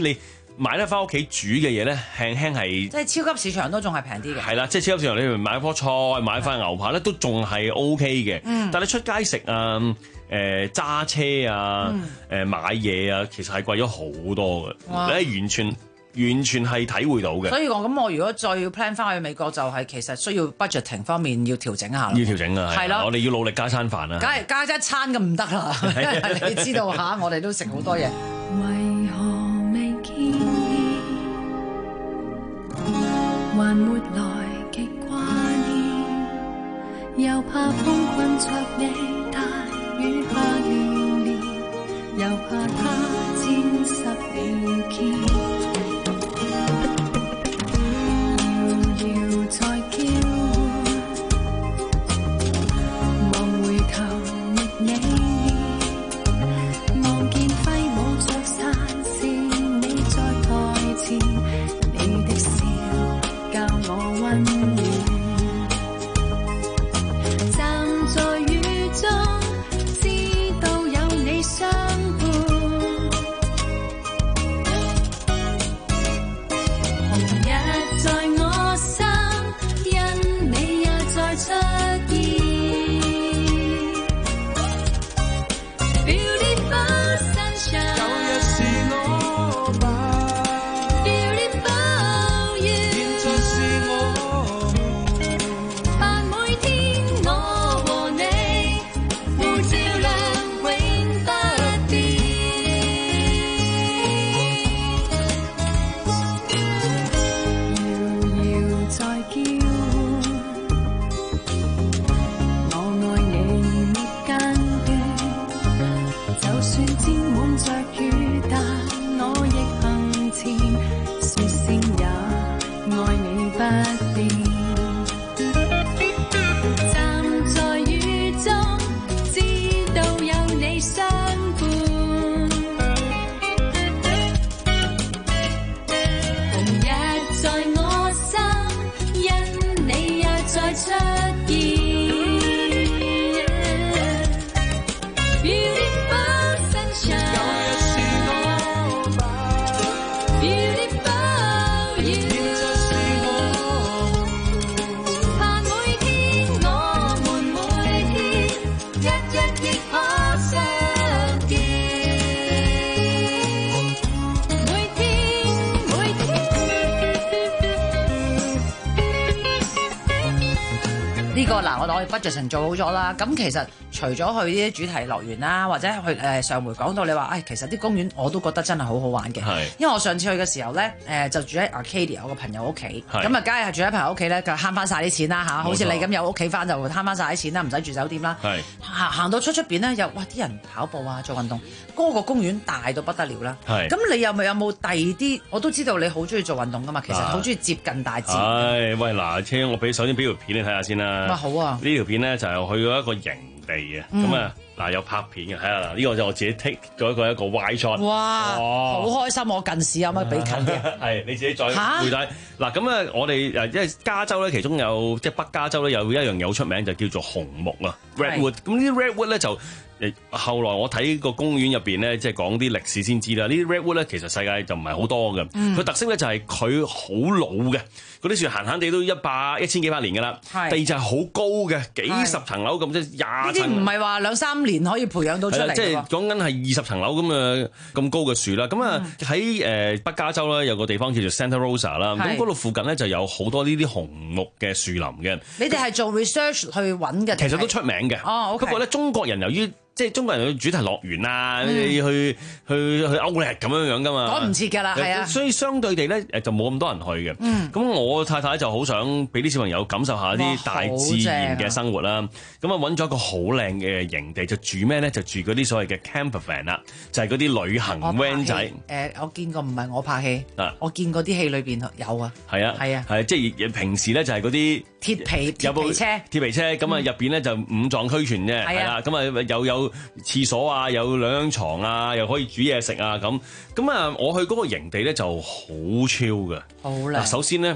買得翻屋企煮嘅嘢咧，輕輕係即係超級市場都仲係平啲嘅。 係啦，即係超級市場你買一樖菜，買塊牛扒咧，都仲係 O K 嘅。 嗯、 但係你出街食啊，誒、呃、揸車啊，誒、嗯呃、買嘢啊，其實係貴咗好多嘅。你係完全完全係體會到嘅。所以我咁我如果再要 plan 翻去美國，就係其實需要 budgeting 方面要調整下。 要調整啊，係咯，我哋要努力加餐飯啊。 梗係加一餐咁唔得啦，你知道嚇，我哋都食好多嘢。 為何未見面，還沒來極掛念，又怕風困着你，大雨下連連，又怕他沾濕了肩。 嗱，我哋 budget 做好咗啦。咁其實除咗去啲主題樂園啦，或者去誒上回講到你話，誒、哎、其實啲公園我都覺得真係好好玩嘅。因為我上次去嘅時候咧，誒、呃、就住喺 Arcadia 我個朋友屋企，咁啊梗係住喺朋友屋企咧，就慳翻晒啲錢啦嚇。好似你咁有屋企翻就慳翻晒啲錢啦，唔使住酒店啦。行行到出出邊咧，又哇啲人跑步啊，做運動，嗰、那個公園大到不得了啦。咁你又咪有冇第二啲？我都知道你好中意做運動噶嘛，其實好中意接近大自然。 係喂嗱，車我俾首先俾條片你睇下先啦。 哇好啊！ 呢條片咧就係去咗一個營地嘅，咁啊嗱有拍片嘅，睇下嗱呢個就我自己 take 咗一個一個 wide shot。 哇！好開心，我近視有乜比近嘅？ 係你自己再回帶嗱咁啊！我哋誒因為加州咧，其中有即係北加州咧有一樣嘢好出名，就叫做紅木啊 redwood。咁呢啲 redwood 咧就誒後來我睇個公園入邊咧，即係講啲歷史先知啦。呢啲 redwood 咧其實世界就唔係好多嘅，佢、嗯、特色咧就係佢好老嘅。嗰啲樹閒閒地都一百一千幾百年㗎啦，地就係好高嘅，幾十層樓咁，即係廿層。呢啲唔係話兩三年可以培養到出嚟。 即係講緊係二十層樓咁嘅咁高嘅樹啦。咁啊喺誒北加州咧有個地方叫做 Santa Rosa 啦，咁嗰度附近咧就有好多呢啲紅木嘅樹林嘅。 你哋係做 research 去揾嘅？ 其實都出名嘅。哦，不過咧中國人由於即係中國人去主題樂園啊，嗯、去去去去歐力咁樣樣噶嘛， 趕唔切㗎啦，係啊， 所以相對地咧誒就冇咁多人去嘅。咁、嗯、我太太就好想俾啲小朋友感受下啲大自然嘅生活啦。咁啊揾咗一個好靚嘅營地，就住咩咧？就住嗰啲所謂嘅 camper van 啦，就係嗰啲旅行 van 仔。誒、 呃，我見過唔係我拍戲，啊、我見過啲戲裏邊有啊。係啊，係啊， 係即係平時咧就係嗰啲鐵皮鐵皮車， 鐵皮車咁啊入邊咧就五臟俱全啫，係啦，咁啊又有廁所啊，有兩張床啊，又可以煮嘢食啊，咁咁啊，我去嗰個營地咧就好超㗎。好啦，首先咧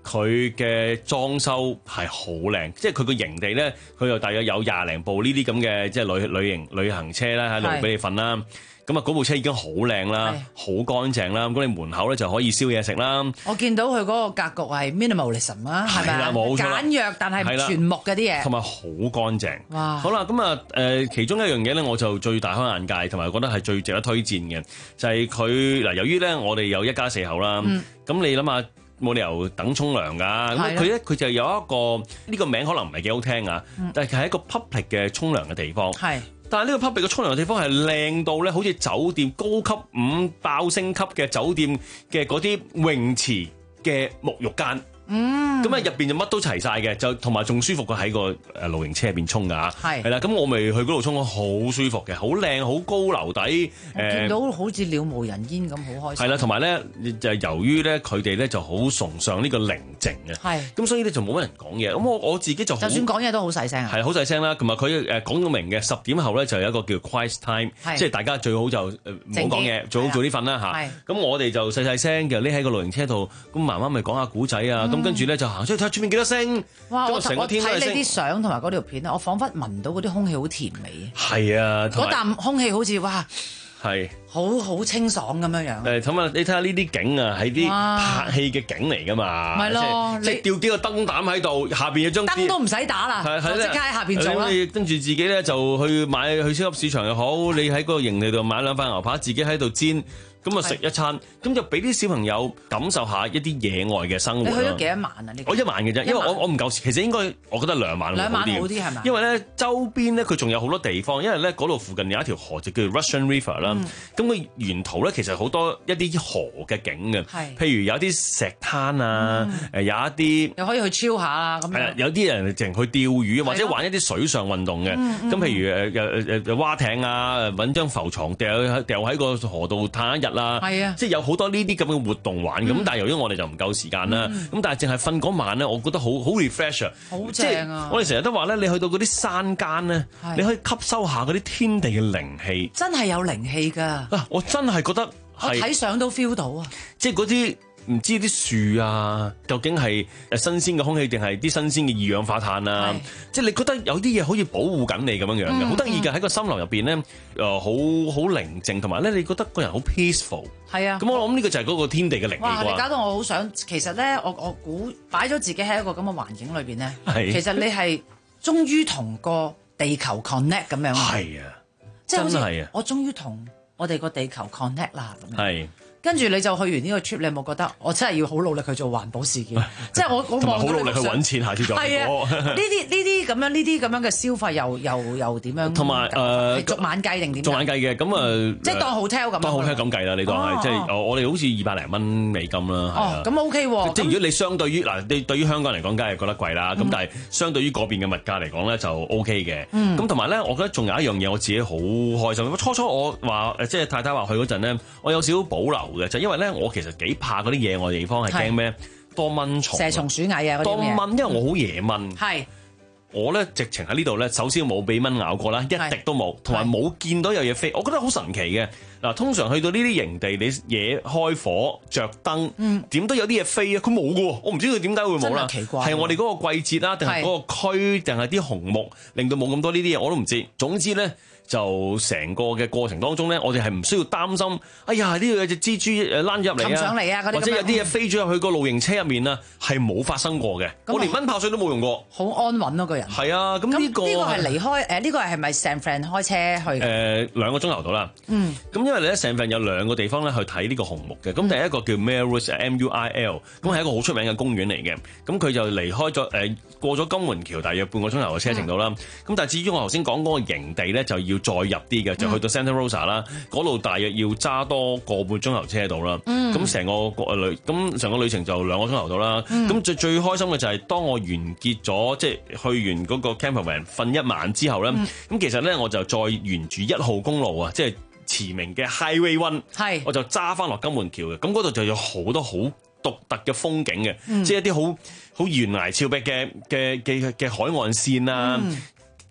佢嘅裝修係好靚，即係佢個營地咧，佢又大約有廿零部呢啲咁嘅即係旅旅行旅行車啦喺度俾你瞓啦。咁啊，嗰部車已經好靚啦，好乾淨啦。咁你門口咧就可以燒嘢食啦。 我見到佢嗰個格局係 minimalism 啦，係咪啊？ 冇錯， 簡約但係全木嘅啲嘢， 同埋好乾淨。 哇！ 好啦，咁啊誒，其中一樣嘢咧，我就最大開眼界，同埋覺得係最值得推薦嘅，就係佢嗱。由於咧，我哋有一家四口啦，咁、嗯、你諗下冇理由等沖涼㗎。咁佢咧佢就有一個呢、呢個名可能唔係幾好聽啊，嗯、但係係一個 public 嘅沖涼嘅地方。係。但係呢個 public 嘅沖涼嘅地方係靚到咧，好似酒店高級五爆星級嘅酒店嘅嗰啲泳池嘅沐浴間。嗯，咁啊入邊就乜都齊晒嘅，就同埋仲舒服過喺個誒露營車入邊沖㗎。係係啦，咁我咪去嗰度沖，好舒服嘅，好靚，好高樓底。 我見到好似了無人煙咁，好開心。係啦，同埋咧就係由於咧佢哋咧就好崇尚呢個寧靜嘅。係。咁所以咧就冇乜人講嘢。咁我我自己就就算講嘢都好細聲。 係好細聲啦，同埋佢誒講到明嘅十點後咧就有一個叫 quiet time，即係大家最好就唔好講嘢，最好早啲瞓啦嚇。咁我哋就細細聲嘅匿喺個露營車度，咁媽媽咪講下古仔啊，咁跟住咧就行出去睇下出面幾多星。哇！我成個天睇你啲相同埋嗰條片咧，我彷彿聞到嗰啲空氣好甜美。 係啊， 嗰啖空氣好似哇， 係好好清爽咁樣樣。 誒，咁啊，你睇下呢啲景啊，係啲拍戲嘅景嚟㗎嘛。 係咯， 即係吊幾個燈膽喺度，下邊有張燈都唔使打啦，就即刻喺下邊做啦。 跟住自己咧就去買去超級市場又好，你喺嗰個營地度買兩塊牛扒，自己喺度煎。咁啊食一餐，咁就俾啲小朋友感受下一啲野外嘅生活。 你去咗幾多晚啊？呢我一晚嘅啫，因為我我唔夠時，其實應該我覺得兩晚兩晚好啲係咪？ 因為咧周邊咧佢仲有好多地方，因為咧嗰度附近有一條河就叫 Russian River 啦、嗯。咁佢沿途咧其實好多一啲河嘅景嘅，譬如有啲石灘啊，誒、嗯、有一啲又可以去超下啦咁。係啦， 有啲人淨去釣魚或者玩一啲水上運動嘅。咁、嗯嗯、譬如誒誒誒蛙艇啊，揾張浮床掉掉喺個河度嘆一日。啦，係啊，即係有好多呢啲咁嘅活動玩咁、嗯，但係由於我哋就唔夠時間啦，咁、嗯、但係淨係瞓嗰晚咧，我覺得好好 refresh 啊，好正啊！我哋成日都話咧，你去到嗰啲山間咧，你可以吸收下嗰啲天地嘅靈氣， 真係有靈氣㗎。 啊，我真係覺得我睇相都 feel 到啊，即係嗰啲。唔知啲樹啊，究竟係誒新鮮嘅空氣定係啲新鮮嘅二氧化碳啊？即係你覺得有啲嘢好似保護緊你咁樣樣嘅，好得意嘅喺個森林入邊咧，誒好好寧靜，同埋咧你覺得個人好 peaceful。 係啊， 咁我諗呢個就係嗰個天地嘅靈氣。 哇！你搞到我好想，其實咧，我我估擺咗自己喺一個咁嘅環境裏邊咧，其實你係終於同個地球 connect 咁樣。係啊，即係好似我終於同我哋個地球 connect 啦咁樣。係。跟住你就去完呢個 trip，你有冇覺得我真係要好努力去做環保事件？即係我我望好努力去揾錢，下次再係啊！呢啲呢啲咁樣呢啲咁樣嘅消費又又又點樣？ 同埋誒逐晚計定點？ 逐晚計嘅咁啊， 即係當 hotel 咁。 當 hotel 咁計啦，你當係即係我哋好似二百零蚊美金啦。 哦，咁 OK 喎。 即係如果你相對於嗱，你對於香港嚟講，梗係覺得貴啦。咁但係相對於嗰邊嘅物價嚟講咧，就 OK 嘅。咁同埋咧，我覺得仲有一樣嘢，我自己好開心。初初我話即係太太話去嗰陣咧，我有少少保留嘅，就因為咧我。其實幾怕嗰啲野外地方，係驚咩？多蚊蟲、 蛇蟲鼠蟻啊嗰啲。 多蚊，因為我好惹蚊。係。我咧直情喺呢度咧，首先冇俾蚊咬過啦，一滴都冇，同埋冇見到有嘢飛。我覺得好神奇嘅。嗱，通常去到呢啲營地，你野開火、着燈，點、嗯、都有啲嘢飛啊！佢冇嘅喎，我唔知佢點解會冇啦。奇怪。係我哋嗰個季節啦，定係嗰個區，定係啲紅木，令到冇咁多呢啲嘢，我都唔知。總之咧。就成個嘅過程當中咧，我哋係唔需要擔心。哎呀，呢度有隻蜘蛛誒躝入嚟啊，或者有啲嘢飛咗入去個露營車入面啊，係冇發生過嘅。我連蚊泡水都冇用過， 好安穩咯個人。 係啊，咁呢個呢個係離開誒呢個係咪 San Fran 開車去？ 誒兩個鐘頭到啦。嗯。咁因為咧 San Fran有兩個地方咧去睇呢個紅木嘅。咁第一個叫 Melrose M U I L，咁係一個好出名嘅公園嚟嘅。咁佢就離開咗誒過咗金門橋，大約半個鐘頭嘅車程度啦。咁但係至於我頭先講嗰個營地咧，就要再入啲嘅，就去到 Santa Rosa 啦，嗰度大約要揸多個半鐘頭車度啦。咁成個旅，咁成個旅程就兩個鐘頭到啦。咁最最開心嘅就係當我完結咗，即係去完嗰個 campervan 瞓一晚之後咧，咁、嗯、其實咧我就再沿住一號公路啊，即係馳名嘅 Highway One，係我就揸翻落金門橋嘅。咁嗰度就有好多好獨特嘅風景嘅、嗯，即係一啲好好懸崖峭壁嘅嘅嘅嘅海岸線啊。嗯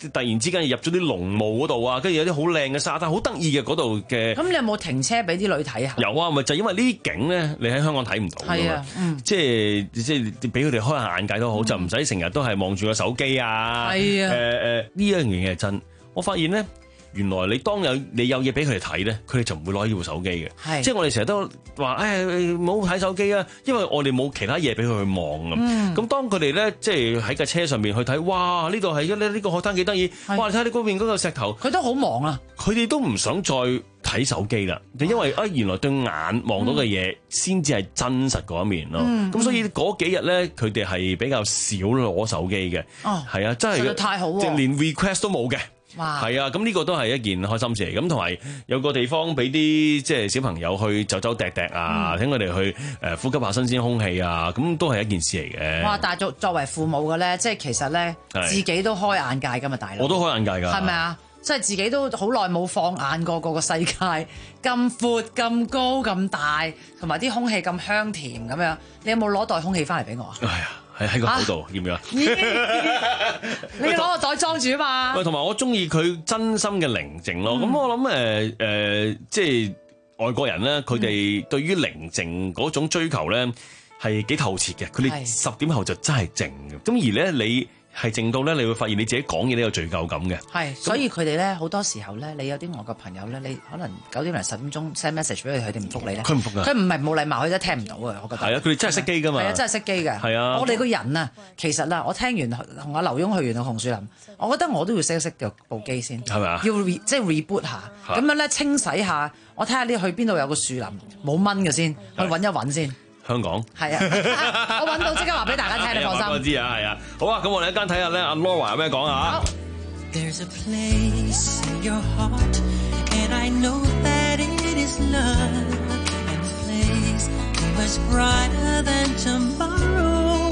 突然之間入咗啲農務嗰度啊，跟住有啲好靚嘅沙灘，好得意嘅嗰度嘅。 咁你有冇停車俾啲女睇啊？ 有啊，咪就係因為呢啲景咧，你喺香港睇唔到㗎嘛。係啊，嗯，即係即係俾佢哋開下眼界都好，嗯、就唔使成日都係望住個手機啊。係啊，誒誒呢一樣嘢係真。我發現咧。原來你當有你有嘢俾佢哋睇咧，佢哋就唔會攞呢部手機嘅。即係我哋成日都話，誒唔好睇手機啊，因為我哋冇其他嘢俾佢去望咁。咁、嗯、當佢哋咧，即係喺架車上面去睇，哇！呢度係一呢呢個海灘幾得意，哇！你睇你嗰邊嗰個石頭， 佢都好忙啊。 佢哋都唔想再睇手機啦，就因為啊，原來對眼望到嘅嘢先至係真實嗰一面咯。咁、嗯、所以嗰幾日咧，佢哋係比較少攞手機嘅。哦，係啊，真係太好喎， 即係連 request 都冇嘅。 哇！ 係啊，咁呢個都係一件開心事嚟，咁同埋有個地方俾啲即係小朋友去走走趯趯啊，請佢哋去誒呼吸下新鮮空氣啊，咁都係一件事嚟嘅。哇！ 但係作作為父母嘅咧，即係其實咧自己都開眼界噶嘛，大佬。 我都開眼界㗎。 係咪啊？即係自己都好耐冇放眼過個個世界咁闊、咁高、咁大，同埋啲空氣咁香甜咁樣。你有冇攞袋空氣翻嚟俾我啊？ 係啊。喺喺個口度，要唔要啊？ 你攞個袋裝住啊嘛！ 喂，同埋我中意佢真心嘅寧靜咯。咁、嗯、我諗誒誒，即係外國人咧，佢哋對於寧靜嗰種追求咧係幾透徹嘅。佢哋十點後就真係靜嘅。咁而咧你。係靜到咧，你會發現你自己講嘢都有罪疚感嘅。 係，所以佢哋咧好多時候咧，你有啲外國朋友咧，你可能九點零十點鐘 send message 俾佢，佢哋唔覆你咧。 佢唔覆㗎。 佢唔係冇禮貌，佢都聽唔到嘅。我覺得。係啊，佢哋真係熄機㗎嘛。 係啊，真係熄機嘅。 係啊。 我哋個人啊，其實啦，我聽完同阿劉墉去完個紅樹林，我覺得我都要熄一熄個部機先。係咪啊？要 re 即係 reboot 下，咁樣咧清洗下，我睇下呢去邊度有個樹林冇蚊嘅先，去揾一揾先。 香港係啊，我揾到即刻話俾大家聽，你放心。 我知啊，係啊，好啊，咁我哋一間睇下咧，阿 Laura 有咩講啊？ There's a place in your heart, and I know that it is love, and the place is much brighter than tomorrow.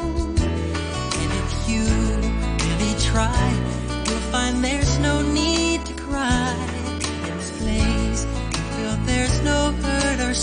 And if you really try, you'll find there's no need to cry. In this place, you feel there's no hurt or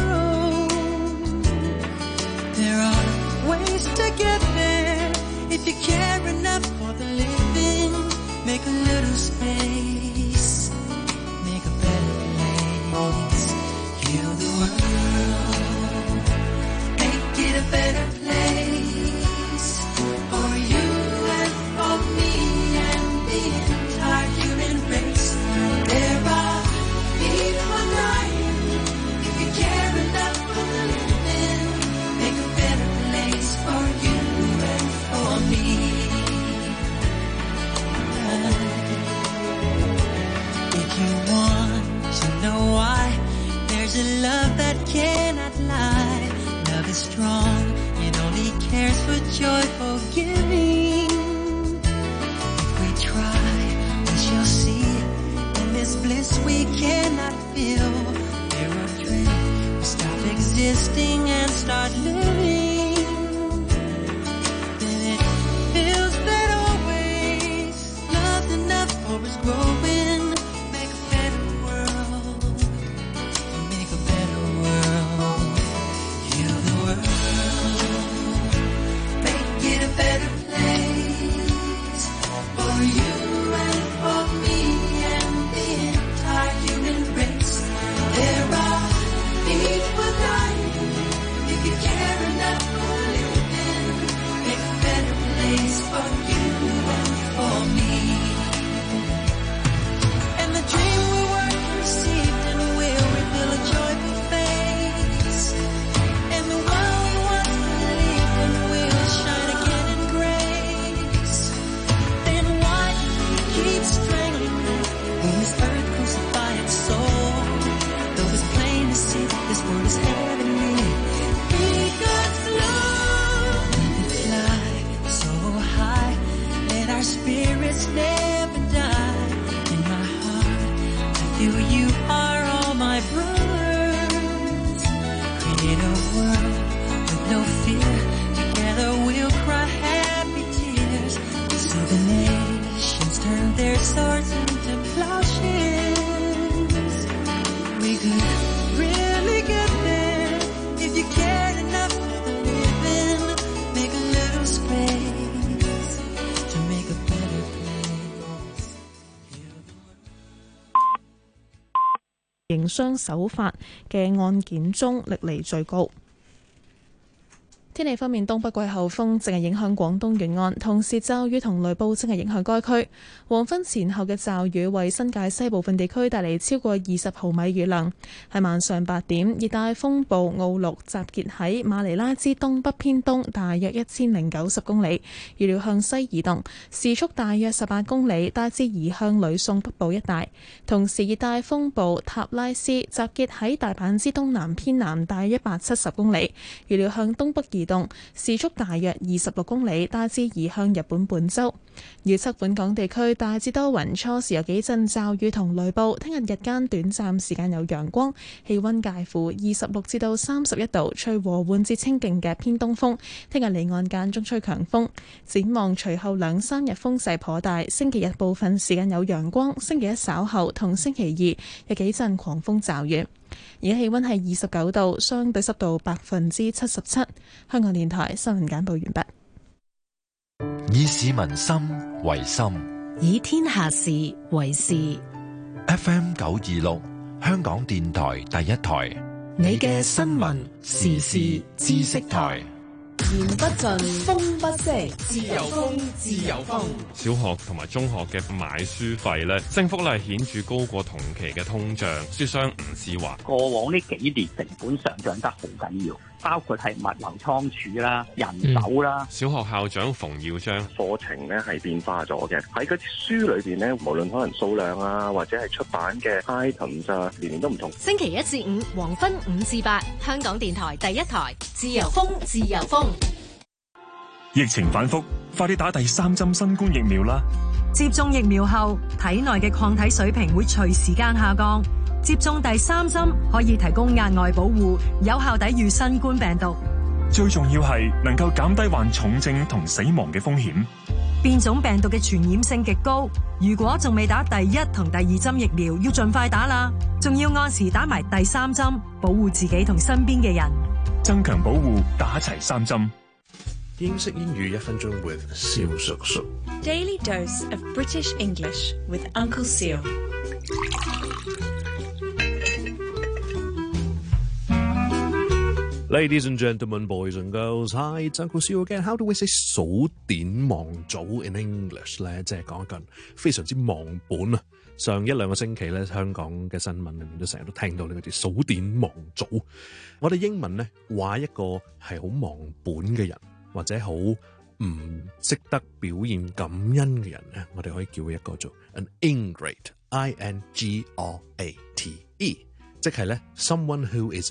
sorrow.There are ways to get there if you care enough for the living. Make a little space, make a better place. Heal the world, make it a better place for you and for me and the entire human race. There are people dying if you care enough for the living.Make a better place for you and for me. If you want to know why, there's a love that cannot lie. Love is strong, it only cares for joyful giving. If we try, we shall see. In this bliss we cannot feel. There are dreams.Stop existing and start living. Then it feels that always love's enough for us growing. Make a better world. Make a better world. Heal the world. Make it a better place for you and for me and the entire human race. There are people dying if you care enough for living. Make a better place for you and for me. And the dream we were received and will reveal a joyful face. And the world we once believed in will shine again in grace. Then why do we keep strangling it when this earth crucify its soul?Though it's plain to see this world is heavenly, be God's love. We fly so high, let our spirits never die. In my heart, I feel you are all my brothers. Create a world with no fear. Together we'll cry happy tears. So the nations turn their swords into plowshares. We could really get there if you cared enough for the living. Make a little space to make a better place. 營商手法嘅案件中歷嚟最高。天氣方面，東北季候風正係影響廣東沿岸，同時驟雨同雷暴正係影響該區。黃昏前後嘅驟雨為新界西部分地區帶嚟超過二十毫米雨量。喺晚上八點，熱帶風暴奧鹿集結喺馬尼拉之東北偏東，大約一千零九十公里，預料向西移動，時速大約十八公里，大致移向呂宋北部一帶。同時，熱帶風暴塔拉斯集結喺大阪之東南偏南，大約一百七十公里，預料向東北移動。移動時速大約二十六公里，大致移向日本本州。預測本港地區大致多雲，初時有幾陣驟雨同雷暴。聽日日間短暫時間有陽光，氣溫介乎二十六至到三十一度，吹和緩至清勁嘅偏東風。聽日離岸間中吹強風。展望隨後兩三日風勢頗大，星期日部分時間有陽光，星期一稍後同星期二有幾陣狂風驟雨。而家氣溫係二十九度，相對濕度百分之七十七。香港電台新聞簡報完畢。 以市民心為心， 以天下事為事。 F M 九二六，香港電台第一台， 你嘅新聞時事知識台。言不盡，風不息，自由風，自由風。 小學同埋中學嘅買書費咧，升幅咧係顯著高過同期嘅通脹。書商吳志華： 過往呢幾年成本上漲得好緊要，包括係物流倉儲啦、人手啦。 嗯、小學校長馮耀章： 課程咧係變化咗嘅，喺嗰啲書裏邊咧，無論可能數量啊，或者係出版嘅 items 啊，年年都唔同。 星期一至五黃昏五至八，香港電台第一台，自由風，自由風。 疫情反覆，快啲打第三針新冠疫苗啦！ 接種疫苗後，體內嘅抗體水平會隨時間下降。接種第三針可以提供額外保護，有效抵禦新冠病毒。 最重要係能夠減低患重症同死亡嘅風險。 變種病毒嘅傳染性極高，如果仲未打第一同第二針疫苗，要盡快打啦！仲要按時打埋第三針，保護自己同身邊嘅人。 增強保護，打齊三針。 英式英語一分鐘 with 蕭叔叔。 Daily dose of British English with Uncle Seal. Ladies and gentlemen, boys and girls, hi, it's Uncle Seal again. How do we say 數典忘祖 in English 咧？即係講一個非常之忘本啊！上一兩個星期咧，香港嘅新聞裏面都成日都聽到呢個字數典忘祖。我哋英文咧話一個係好忘本嘅人，或者好唔識得表現感恩嘅人咧，我哋可以叫佢一個做 an ingrate，I N G R A T E， 即係咧 someone who is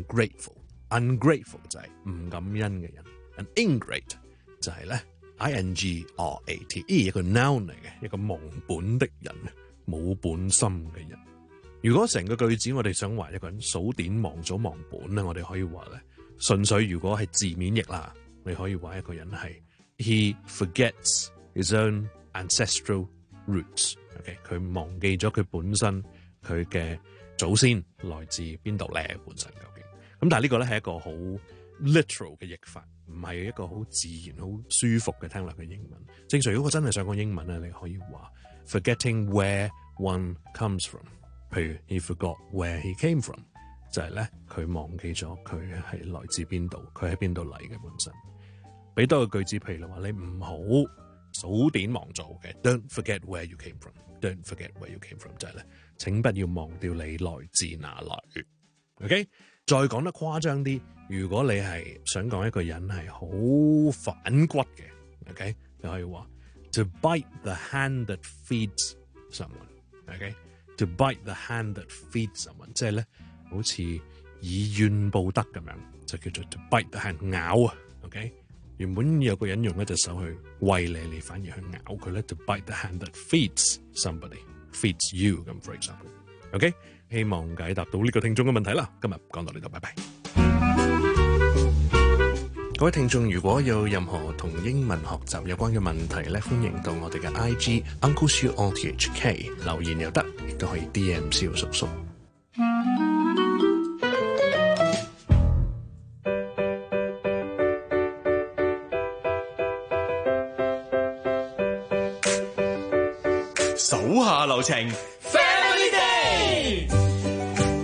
ungrateful。ungrateful 就係唔感恩嘅人 ，an ingrate 就係咧 I N G R A T E 一個 noun 嚟嘅，一個忘本的人，冇本心嘅人。如果成個句子我哋想話一個人數典忘祖忘本咧，我哋可以話咧，純粹如果係字面譯啦，你可以話一個人係 he forgets his own ancestral roots。OK， 佢忘記咗佢本身佢嘅祖先來自邊度咧？本身究竟咁，但係呢個咧係一個好 literal 嘅譯法，唔係一個好自然、好舒服嘅聽落嘅英文。正常如果我真係想講英文咧，你可以話 forgetting where one comes from。譬如 he forgot where he came from， 就係咧佢忘記咗佢係來自邊度，佢喺邊度嚟嘅本身。俾多個句子，譬如話你唔好數典忘祖嘅 ，Don't forget where you came from。Don't forget where you came from 就係咧，請不要忘掉你來自哪裏。OK， 再講得誇張啲，如果你係想講一個人係好反骨嘅 ，OK， 你可以話 To bite the hand that feeds someone。OK，To bite the hand that feeds someone， 即係咧好似以怨報德咁樣，就叫做 To bite the hand 咬啊。OK。原本有個人用一隻手去餵你，你反而去咬佢咧。To bite the hand that feeds somebody, feeds you 咁 for example。OK， 希望解答到呢個聽眾嘅問題啦。今日講到呢度，拜拜。各位聽眾，如果有任何同英文學習有關嘅問題咧，歡迎到我哋嘅 I G Uncle Siu R T H K 留言又得，亦都可以 D M 蕭叔叔。 手下留情 ，Family Day。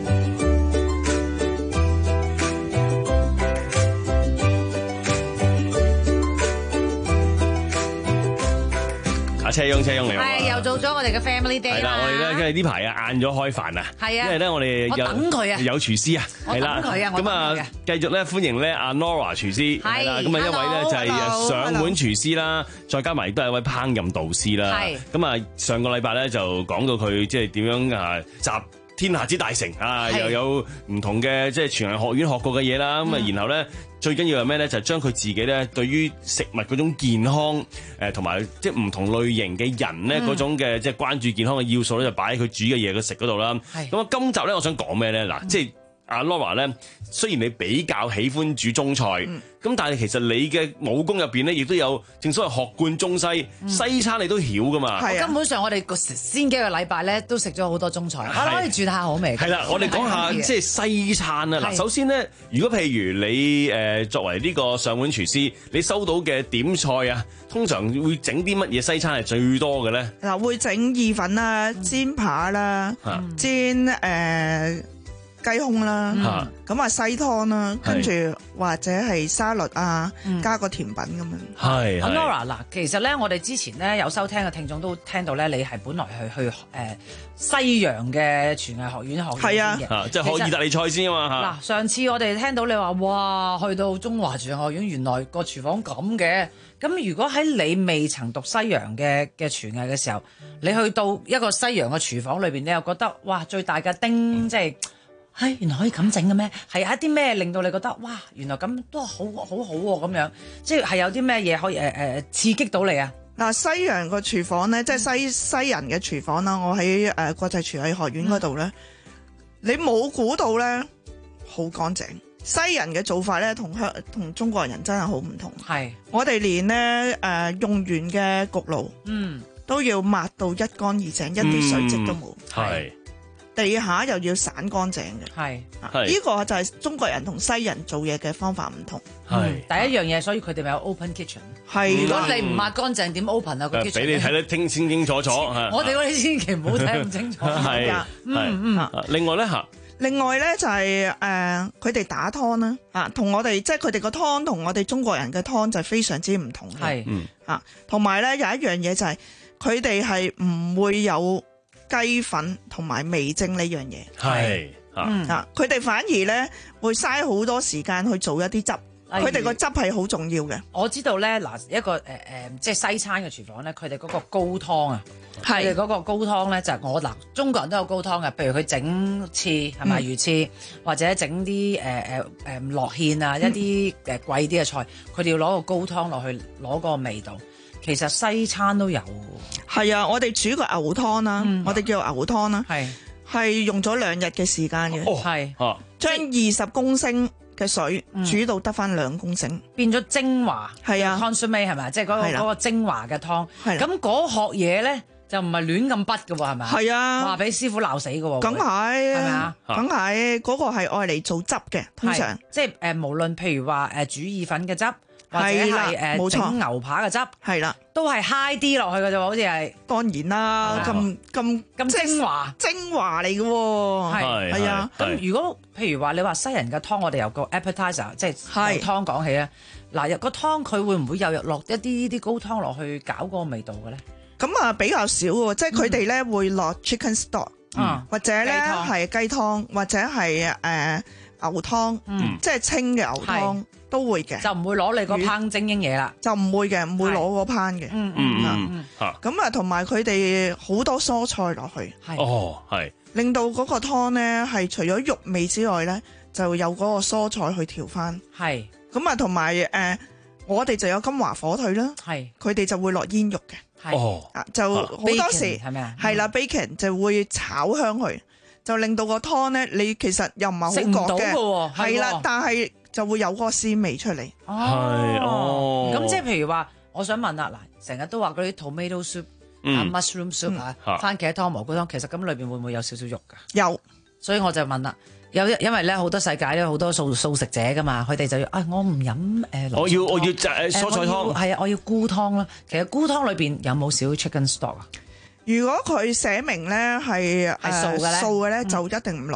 車翁車翁嚟， 係又做咗我哋嘅 Family Day 係啦，我哋咧，因為呢排啊晏咗開飯啊， 係啊， 因為咧我哋有等佢啊， 有廚師啊，係啦，咁啊繼續咧歡迎咧阿 Nora 廚師，係啦，咁啊一位咧就係上門廚師啦，再加埋亦都係一位烹飪導師啦，係，咁啊上個禮拜咧就講到佢即係點樣啊集天下之大成啊，又有唔同嘅即係廚藝學院學過嘅嘢啦，咁啊然後咧。最緊要係咩咧？就係將佢自己咧對於食物嗰種健康，誒同埋即係唔同類型嘅人咧嗰種嘅即係關注健康嘅要素咧，就擺喺佢煮嘅嘢佢食嗰度啦。咁啊，今集咧我想講咩咧？嗱、嗯，即係阿 Laura 咧，雖然你比較喜歡煮中菜，咁、嗯、但係其實你嘅武功入邊咧，亦都有正所謂學貫中西，嗯、西餐你都曉噶嘛。 係、啊、根本上我哋先幾個禮拜咧都食咗好多中菜，我可以轉下口味。係啦， 我哋講下即係西餐啊。嗱，首先咧，如果譬如你誒作為呢個上門廚師，你收到嘅點菜啊，通常會整啲乜嘢西餐係最多嘅咧？ 嗱，會整意粉啦、煎扒啦、嗯、煎誒。呃雞胸啦，咁、嗯、啊西湯啦，跟住或者係沙律啊，嗯、加個甜品咁樣。 係，阿 Nora 嗱，其實咧，我哋之前咧有收聽嘅聽眾都聽到咧，你係本來係去誒、呃、西洋嘅廚藝學院學嘅， 係啊，即係學意大利菜先啊嘛。嗱， 上次我哋聽到你話，哇，去到中華廚藝學院，原來個廚房咁嘅。咁如果喺你未曾讀西洋嘅嘅廚藝嘅時候，你去到一個西洋嘅廚房裏邊，你又覺得哇，最大嘅叮即係。嗯係、哎、原來可以咁整嘅咩？係有一啲咩令到你覺得哇，原來咁都好好好喎咁樣，即係有啲咩嘢可以誒誒、呃、刺激到你啊？ 嗱，西洋個廚房咧，即係西西人嘅廚房啦。我喺誒、呃、國際廚藝學院嗰度咧，嗯、你冇估到咧，好乾淨。西人嘅做法咧，同香同中國人真係好唔同。係我哋連咧誒、呃、用完嘅焗爐，嗯，都要抹到一乾二淨，一啲水漬都冇。係、嗯。地下又要散乾淨嘅，係，呢個就係中國人同西人做嘢嘅方法唔同。係、 嗯、第一樣嘢，所以佢哋咪有 open kitchen。係，如果你唔抹乾淨，點 open 啊個 kitchen？俾你睇得清清清楚楚。 我哋嗰啲千祈唔好睇咁清楚。係啊， 嗯嗯。另外咧嚇， 另外咧就係誒佢哋打湯啦，啊，同我哋即係佢哋個湯同我哋中國人嘅湯就非常之唔同嘅。係，嗯啊，同埋咧有一樣嘢就係佢哋係唔會有雞粉同埋味精呢樣嘢，係啊，佢哋反而咧會嘥好多時間去做一啲汁，佢哋個汁係好重要嘅。 我知道咧，嗱一個誒誒、呃，即係西餐嘅廚房咧，佢哋嗰個高湯啊，佢哋嗰個高湯咧就係、是、我嗱中國人都有高湯嘅，譬如佢整翅係咪魚翅，或者整啲誒誒誒落芡啊，一啲誒貴啲嘅菜，佢哋要攞個高湯落去攞個味道。其實西餐都有， 係啊！我哋煮個牛湯啦，嗯、我哋叫牛湯啦，係係用咗兩日嘅時間嘅，係、哦、將二十公升嘅水煮到得翻兩公升，嗯、 變咗精華，係啊 consommé 係咪？即係嗰個嗰個精華嘅湯。咁嗰殼嘢咧就唔係亂咁滗嘅喎，係咪？係啊，話俾師傅鬧死嘅喎， 梗係係咪啊？梗係嗰個係愛嚟做汁嘅，通常即係誒，無論譬如話誒煮意粉嘅汁。或者係誒整牛扒嘅汁，係啦，都係 high 啲落去嘅啫，好似係。當然啦，咁咁咁精華精華嚟嘅喎，係係啊。咁如果譬如話你話西人嘅湯，我哋由個 appetizer 即係由湯講起啊。嗱，入個湯佢會唔會又落一啲呢啲高湯落去搞嗰個味道嘅咧？ 咁啊比較少喎，即係佢哋咧會落 chicken stock，或者咧係雞湯，或者係誒牛湯，即係清嘅牛湯。都會嘅， 就唔會攞你個烹精英嘢啦， 就唔會嘅，唔會攞個烹嘅。嗯嗯嗯，咁啊，同埋佢哋好多蔬菜落去， 哦，係， 令到嗰個湯咧係除咗肉味之外咧，就有嗰個蔬菜去調翻。係，咁啊，同埋誒，我哋就有金華火腿啦，係，佢哋就會落煙肉嘅，係，啊，就好多時係咪啊？係啦 ，bacon 就會炒香佢，就令到個湯咧，你其實又唔係好覺嘅，係啦，但係。就會有嗰個鮮味出嚟。 係哦，咁即係譬如話，我想問啦，嗱，成日都話嗰啲 tomato soup、啊 mushroom soup 啊、番茄湯、蘑菇湯，其實咁裏邊會唔會有少少肉㗎？ 有， 所以我就問啦，有因為咧好多世界咧好多素素食者㗎嘛，佢哋就要啊，我唔飲誒， 我要我要誒蔬菜湯， 係啊，我要菇湯啦。其實菇湯裏邊有冇少 chicken stock 啊？ 如果佢寫明咧係係素嘅咧， 素嘅咧就一定唔落得。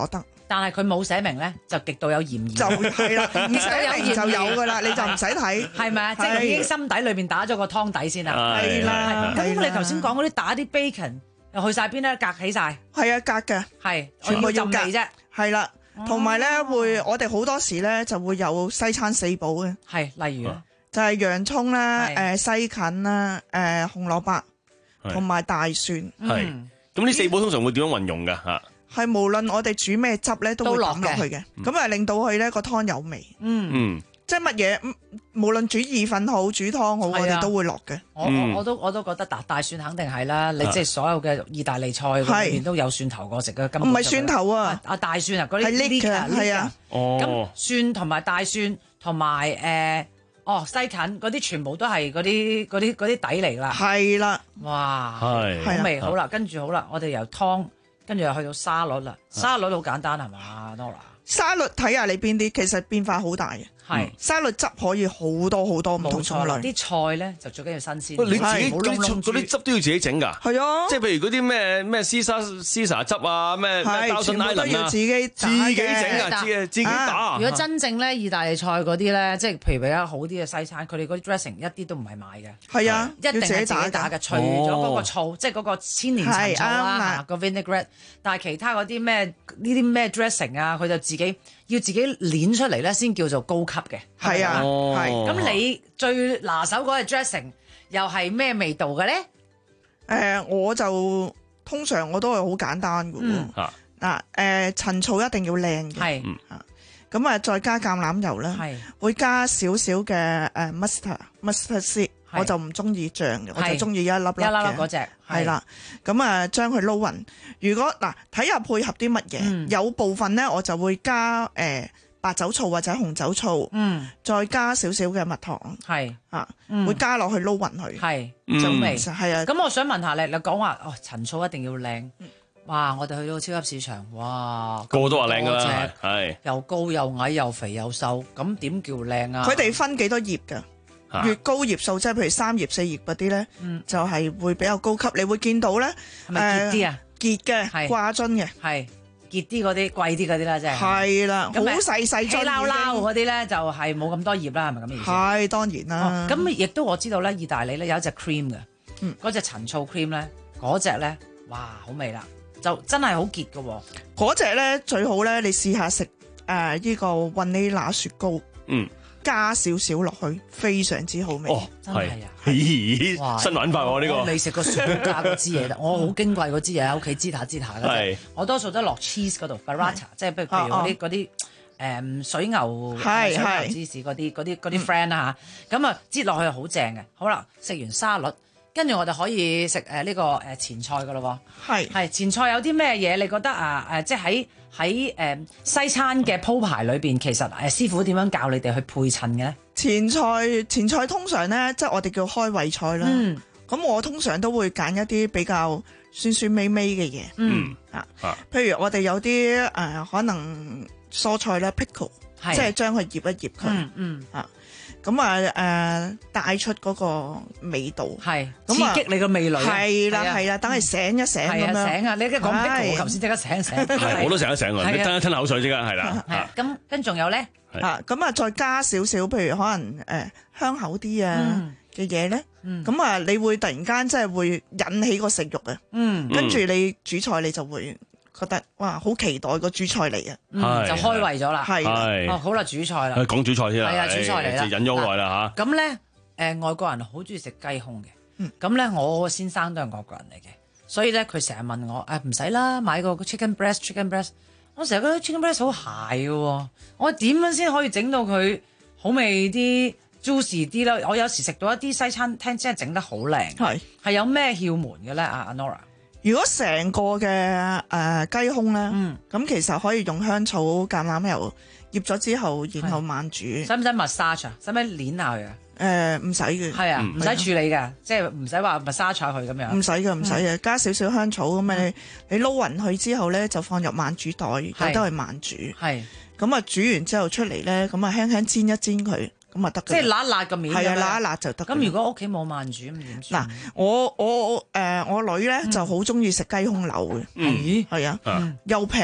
但係佢冇寫明咧，就極度有嫌疑。 就係啦，唔寫明就有噶啦，你就唔使睇， 係咪啊？即係已經心底裏邊打咗個湯底先啦。 係啦， 咁你頭先講嗰啲打啲 bacon 又去晒邊咧？隔起晒。 係啊，隔嘅， 係全部要隔啫。 係啦，同埋咧會，我哋好多時咧就會有西餐四寶嘅。 係，例如就係洋葱啦、誒西芹啦、誒紅蘿蔔同埋大蒜。 係。咁呢四寶通常會點樣運用㗎？嚇？ 係無論我哋煮咩汁咧，都會抌落去嘅，咁啊令到佢咧個湯有味。 嗯嗯， 即係乜嘢？無論煮意粉好，煮湯好，我哋都會落嘅。 我我我都我都覺得大大蒜肯定係啦。你即係所有嘅意大利菜裏邊都有蒜頭我食嘅。 唔係蒜頭啊， 啊大蒜啊，嗰啲係 leek 啊，係啊。 咁蒜同埋大蒜同埋誒哦西芹嗰啲全部都係嗰啲嗰啲嗰啲底嚟啦。 係啦， 哇， 係好味好啦，跟住好啦，我哋由湯。跟住又去到沙律啦，沙律好簡單係嘛 ，Nora？ 沙律睇下你邊啲，其實變化好大嘅。係沙律汁可以好多好多唔同種類。 啲菜咧就最緊要新鮮。 你自己嗰啲嗰啲汁都要自己整㗎？ 係啊， 即係譬如嗰啲咩咩絲沙絲沙汁啊，咩全部都要自己自己整啊，自自己打。 如果真正咧意大利菜嗰啲咧，即係譬如比較好啲嘅西餐，佢哋嗰啲 dressing 一啲都唔係買嘅。 係啊， 一定係自己打嘅。除咗嗰個醋，即係嗰個千年陳醋啦，個 vinaigrette。但係其他嗰啲咩呢啲咩 dressing 啊，佢就自己要自己攣出嚟咧，先叫做高級嘅。 係啊，係。 咁你最拿手嗰個 dressing 又係咩味道嘅咧？ 誒，我就通常我都係好簡單嘅喎。嗱，誒陳醋一定要靚嘅。 係。 咁啊，再加橄欖油啦。 係。會加少少嘅誒 mustard mustard seed。我就唔中意醬嘅，我就中意一粒粒嘅。 一粒粒嗰隻係啦，咁啊將佢撈勻。如果嗱睇下配合啲乜嘢，嗯、有部分咧我就會加誒、呃、白酒醋或者紅酒醋，嗯，再加少少嘅蜜糖， 係啊， 嗯、 會加落去撈勻佢， 係就味係啊。 咁我想問下你，你講話哦陳醋一定要靚。哇！我哋去到超級市場，哇， 個個都話靚㗎啦，係又高又矮又肥又瘦，咁點叫靚啊？ 佢哋分幾多葉㗎？越高葉數，即係譬如三葉四葉嗰啲咧，嗯、就係會比較高級。你會見到咧， 係咪結啲啊？ 結嘅，掛樽嘅， 係結啲嗰啲貴啲嗰啲啦，即係。 係啦，好細細樽， 稀撈撈嗰啲咧就係冇咁多葉啦，係咪咁嘅意思？ 係當然啦。 咁亦都我知道咧，意大利咧有一隻 cream 嘅，嗰隻、嗯、陳醋 cream 咧，嗰隻咧，哇，好味啦，就真係好結嘅喎。 嗰隻咧最好咧，你試下食誒呢個雲尼拿雪糕。嗯。加少少落去，非常之好味。 哦， 真係啊！ 咦，新玩法喎呢個。 我未食過雪糕加嗰支嘢，我好矜貴嗰支嘢喺屋企煎下煎下嘅。我多數都落 cheese 嗰度 ，burrata， 即係譬如譬如嗰啲嗰啲誒水牛水牛芝士嗰啲嗰啲嗰啲 friend 啦嚇。咁啊，擠落去好正嘅。好啦，食完沙律，跟住我哋可以食誒呢個誒前菜噶咯喎。係係前菜有啲咩嘢？你覺得啊誒，即係喺喺誒西餐嘅鋪排裏邊，其實誒師傅點樣教你哋去配襯嘅咧？ 前菜前菜通常咧，即係我哋叫開胃菜啦。嗯，咁我通常都會揀一啲比較酸酸味味嘅嘢。嗯啊，譬如我哋有啲誒、呃、可能蔬菜咧 pickle，是即係將佢醃一醃佢。嗯嗯啊。咁啊誒帶出嗰個味道，係刺激你個味蕾， 係啦係啦，等佢醒一醒咁樣。 醒啊！你一講 pickle，我頭先即刻醒醒。 我都醒一醒啊！你吞一吞口水即刻係啦。 咁跟仲有咧啊，咁啊再加少少，譬如可能誒香口啲啊嘅嘢咧。咁啊，你會突然間即係會引起個食慾啊。嗯，跟住你煮菜你就會覺得哇，好期待個主菜嚟啊！ 嗯，就開胃咗啦。 係哦，好啦，主菜啦。 講主菜先啦。 係啊，主菜嚟啦。 忍咗好耐啦嚇。 咁咧，誒外國人好中意食雞胸嘅。咁咧，我先生都係外國人嚟嘅，所以咧佢成日問我誒唔使啦，買個 chicken breast，chicken breast。我成日覺得 chicken breast 好鞋嘅喎，我點樣先可以整到佢好味啲、juicy 啲咧？我有時食到一啲西餐廳真係整得好靚，係係有咩竅門嘅咧？阿阿 Nora。 如果成個嘅誒、呃、雞胸咧，咁、嗯、其實可以用香草、橄欖油醃咗之後，然後慢煮。 使唔使 massage 啊？使唔使捏下佢啊？ 誒唔使嘅， 係啊，唔使處理嘅，即係唔使話 massage 佢咁樣。 唔使嘅，唔使嘅，加少少香草咁啊！嗯、你你撈勻佢之後咧，就放入慢煮袋，由得佢慢煮。係咁啊，煮完之後出嚟咧，咁啊輕輕煎一煎佢。咁啊得嘅， 即係辣一辣個面， 係啊，辣一辣就得。 咁如果屋企冇慢煮咁點算？ 嗱，我我誒我女咧就好中意食雞胸柳嘅，係啊，又平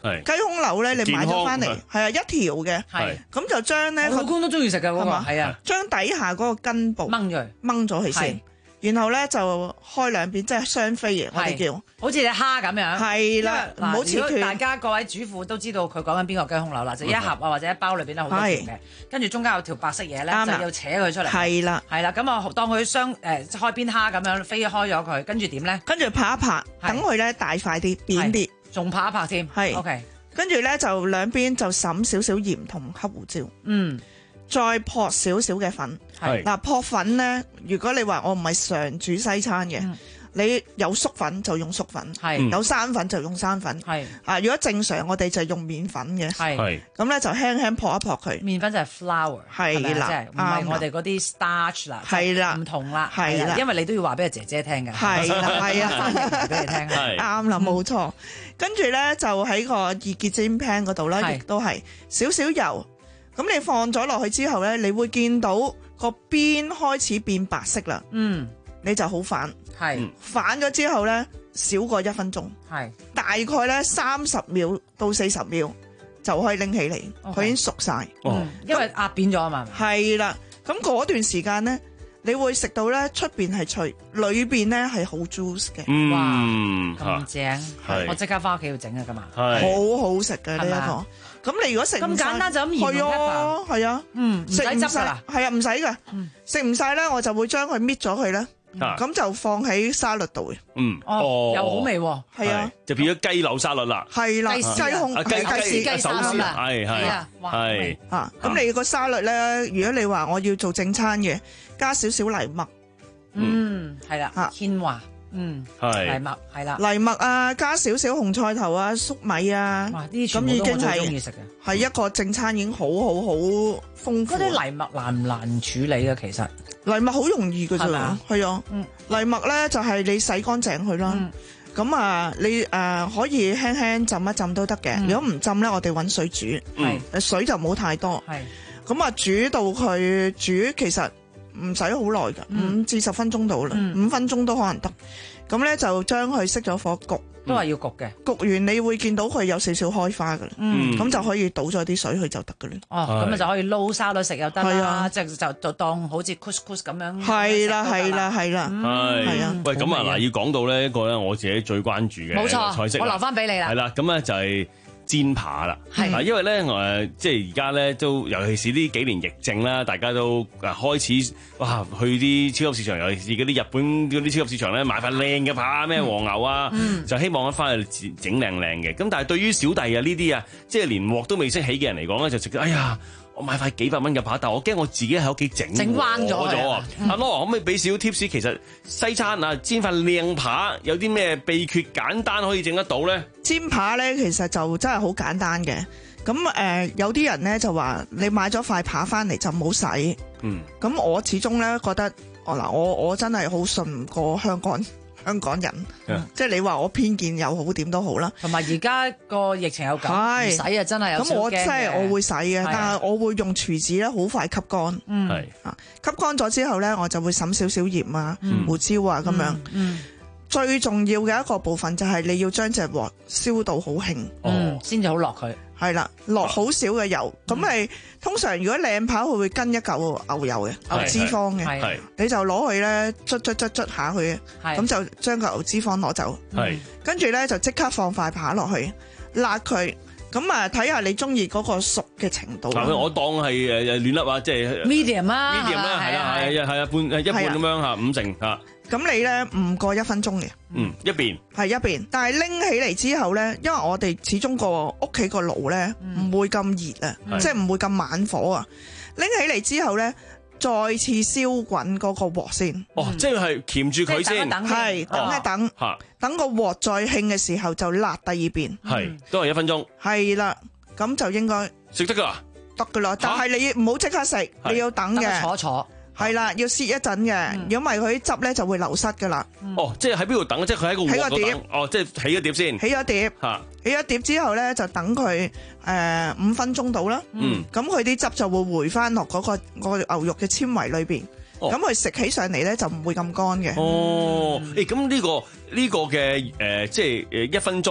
雞胸瘤咧，你買咗翻嚟係啊一條嘅， 係咁就將咧， 我老公都中意食㗎嗰個，係啊， 將底下嗰個根部掹咗掹咗佢先。然後咧就開兩邊，即係雙飛嘅，我哋叫， 好似隻蝦咁樣。係啦，唔好切斷。 大家各位主婦都知道佢講緊邊個雞胸瘤啦，就一盒啊或者一包裏邊咧好多條嘅，跟住中間有條白色嘢咧，就要扯佢出嚟。 係啦， 係啦，咁啊當佢雙誒開邊蝦咁樣飛開咗佢，跟住點咧？ 跟住拍一拍，等佢咧大塊啲、扁啲， 仲拍一拍添。 係 ，OK。 跟住咧就兩邊就滲少少鹽同黑胡椒。 嗯。 再撲少少嘅粉， 係嗱撲粉咧。如果你話我唔係常煮西餐嘅， 嗯、 你有粟粉就用粟粉， 係有生粉就用生粉， 係啊。如果正常我哋就用麵粉嘅， 係咁咧就輕輕撲一撲佢。 麵粉就係 flour， 係啦， 即係唔係我哋嗰啲 starch 啦， 係啦， 唔同啦， 係啦， 因為你都要話俾個姐姐聽嘅， 係啦，係啊， 俾你聽， 啱啦，冇錯。跟住咧就喺個熱結煎 pan 嗰度啦，亦都係少少油。咁你放咗落去之後咧，你會見到個邊開始變白色啦。 嗯， 你就好反， 係反咗之後咧，少過一分鐘， 係大概咧三十秒到四十秒就可以拎起嚟，佢、okay. 已經熟晒。 嗯，因為壓扁咗啊嘛。 係啦，咁嗰段時間咧，你會食到咧出邊係脆，裏邊咧係好 juice 嘅。 嗯，哇，咁正，我即刻翻屋企要整啊，今日好好食嘅呢一個。咁你如果食咁簡單就咁鹽同 pepper， 係啊， 嗯，唔使汁㗎啦， 係啊，唔使噶，食唔晒咧，我就會將佢搣咗佢咧，咁就放喺沙律度嘅。 嗯， 哦，又好味喎， 係啊， 就變咗雞柳沙律啦， 係啦，雞胸、 雞雞雞手撕，係係係啊，咁你個沙律咧，如果你話我要做正餐嘅，加少少藜麥， 嗯，係啦，天華。嗯，係藜麥係啦， 藜麥啊，加少少紅菜頭啊、粟米啊，咁已經係係一個正餐，已經好好好豐富。 嗰啲藜麥難唔難處理啊？其實藜麥好容易㗎啫，係啊，藜麥咧就係你洗乾淨佢啦。咁、嗯、啊，你誒、呃、可以輕輕浸一浸都得嘅。嗯、如果唔浸咧，我哋揾水煮，嗯、水就唔好太多。咁啊，煮到佢煮其實。唔使好耐㗎，五至十分鐘到啦，五分鐘都可能得。咁咧就將佢熄咗火焗， 都係要焗嘅。 焗完你會見到佢有少少開花㗎啦，咁、嗯、就可以倒咗啲水去就得㗎啦。 哦，咁啊就可以撈沙律食又得啦，即係就就當好似 couscous 咁樣。 係啦，係啦，係啦， 係啊。喂，咁啊嗱，要講到呢一個咧，我自己最關注嘅冇錯菜式，我留翻俾你啦。 係啦，咁咧就係、是。煎扒啦，係，因為咧誒，即係而家咧都，尤其是呢幾年疫症啦，大家都誒開始哇去啲超級市場，尤其是嗰啲日本嗰啲超級市場咧買塊靚嘅扒，咩和牛啊，嗯、就希望翻去整靚靚嘅。咁但係對於小弟啊呢啲啊，即係連鑊都未識起嘅人嚟講咧，就直接哎呀〜我買塊幾百蚊嘅扒，但係我驚我自己喺屋企整整彎咗咗啊！ 阿 Laura 可唔可以俾少少 tips？其實西餐啊煎塊靚扒有啲咩秘訣簡單可以整得到咧？ 煎扒咧其實就真係好簡單嘅。咁誒、呃、有啲人咧就話你買咗塊扒翻嚟就唔好洗。嗯。咁我始終咧覺得，哦嗱，我我真係好信唔過香港。香港人，嗯、即係你話我偏見又好點都好啦， 同埋而家個疫情又咁，唔洗啊真係有少驚嘅。咁我真係我會洗嘅，但係我會用廚紙咧，好快吸乾。嗯，係啊，吸乾咗之後咧，我就會滲少少鹽啊、嗯、胡椒啊咁樣。嗯。嗯最重要嘅一個部分就係你要將隻鑊燒到好興，嗯，先至好落佢。 係啦，落好少嘅油，咁係、嗯、通常如果靚扒佢會跟一嚿牛油嘅牛脂肪嘅，你就攞去咧捽捽捽捽下佢，咁就將個牛脂肪攞走，跟住咧就即刻放塊扒落去，辣佢。咁啊，睇下你中意嗰個熟嘅程度。 嗱，我當係誒誒亂粒啊，即係 medium 啦 ，medium 啦，係啦，係啊，係啊，半誒一半咁樣嚇，五成嚇。 咁你咧唔過一分鐘嘅， 嗯，一邊係一邊，但係拎起嚟之後咧，因為我哋始終個屋企個爐咧唔會咁熱啊，即係唔會咁猛火啊。拎起嚟之後咧，再次燒滾嗰個鑊先。 哦，即係鉗住佢先， 係等一等，等個鑊再興嘅時候就辣第二邊， 係都係一分鐘。係啦，咁就應該食得噶， 得噶啦。但係你唔好即刻食，你要等嘅， 坐坐。 係啦，要歇一陣嘅，如果唔係佢啲汁咧就會流失噶啦。 哦，即係喺邊度等？即係佢喺個鑊度等。哦，即係起咗碟先。 起咗碟，吓，起咗碟之後咧就等佢誒五分鐘到啦。嗯，咁佢啲汁就會回翻落嗰個個牛肉嘅纖維裏邊。咁佢食起上嚟咧就唔會咁乾嘅。 哦，誒，咁呢個呢個嘅誒，即係誒一分鐘。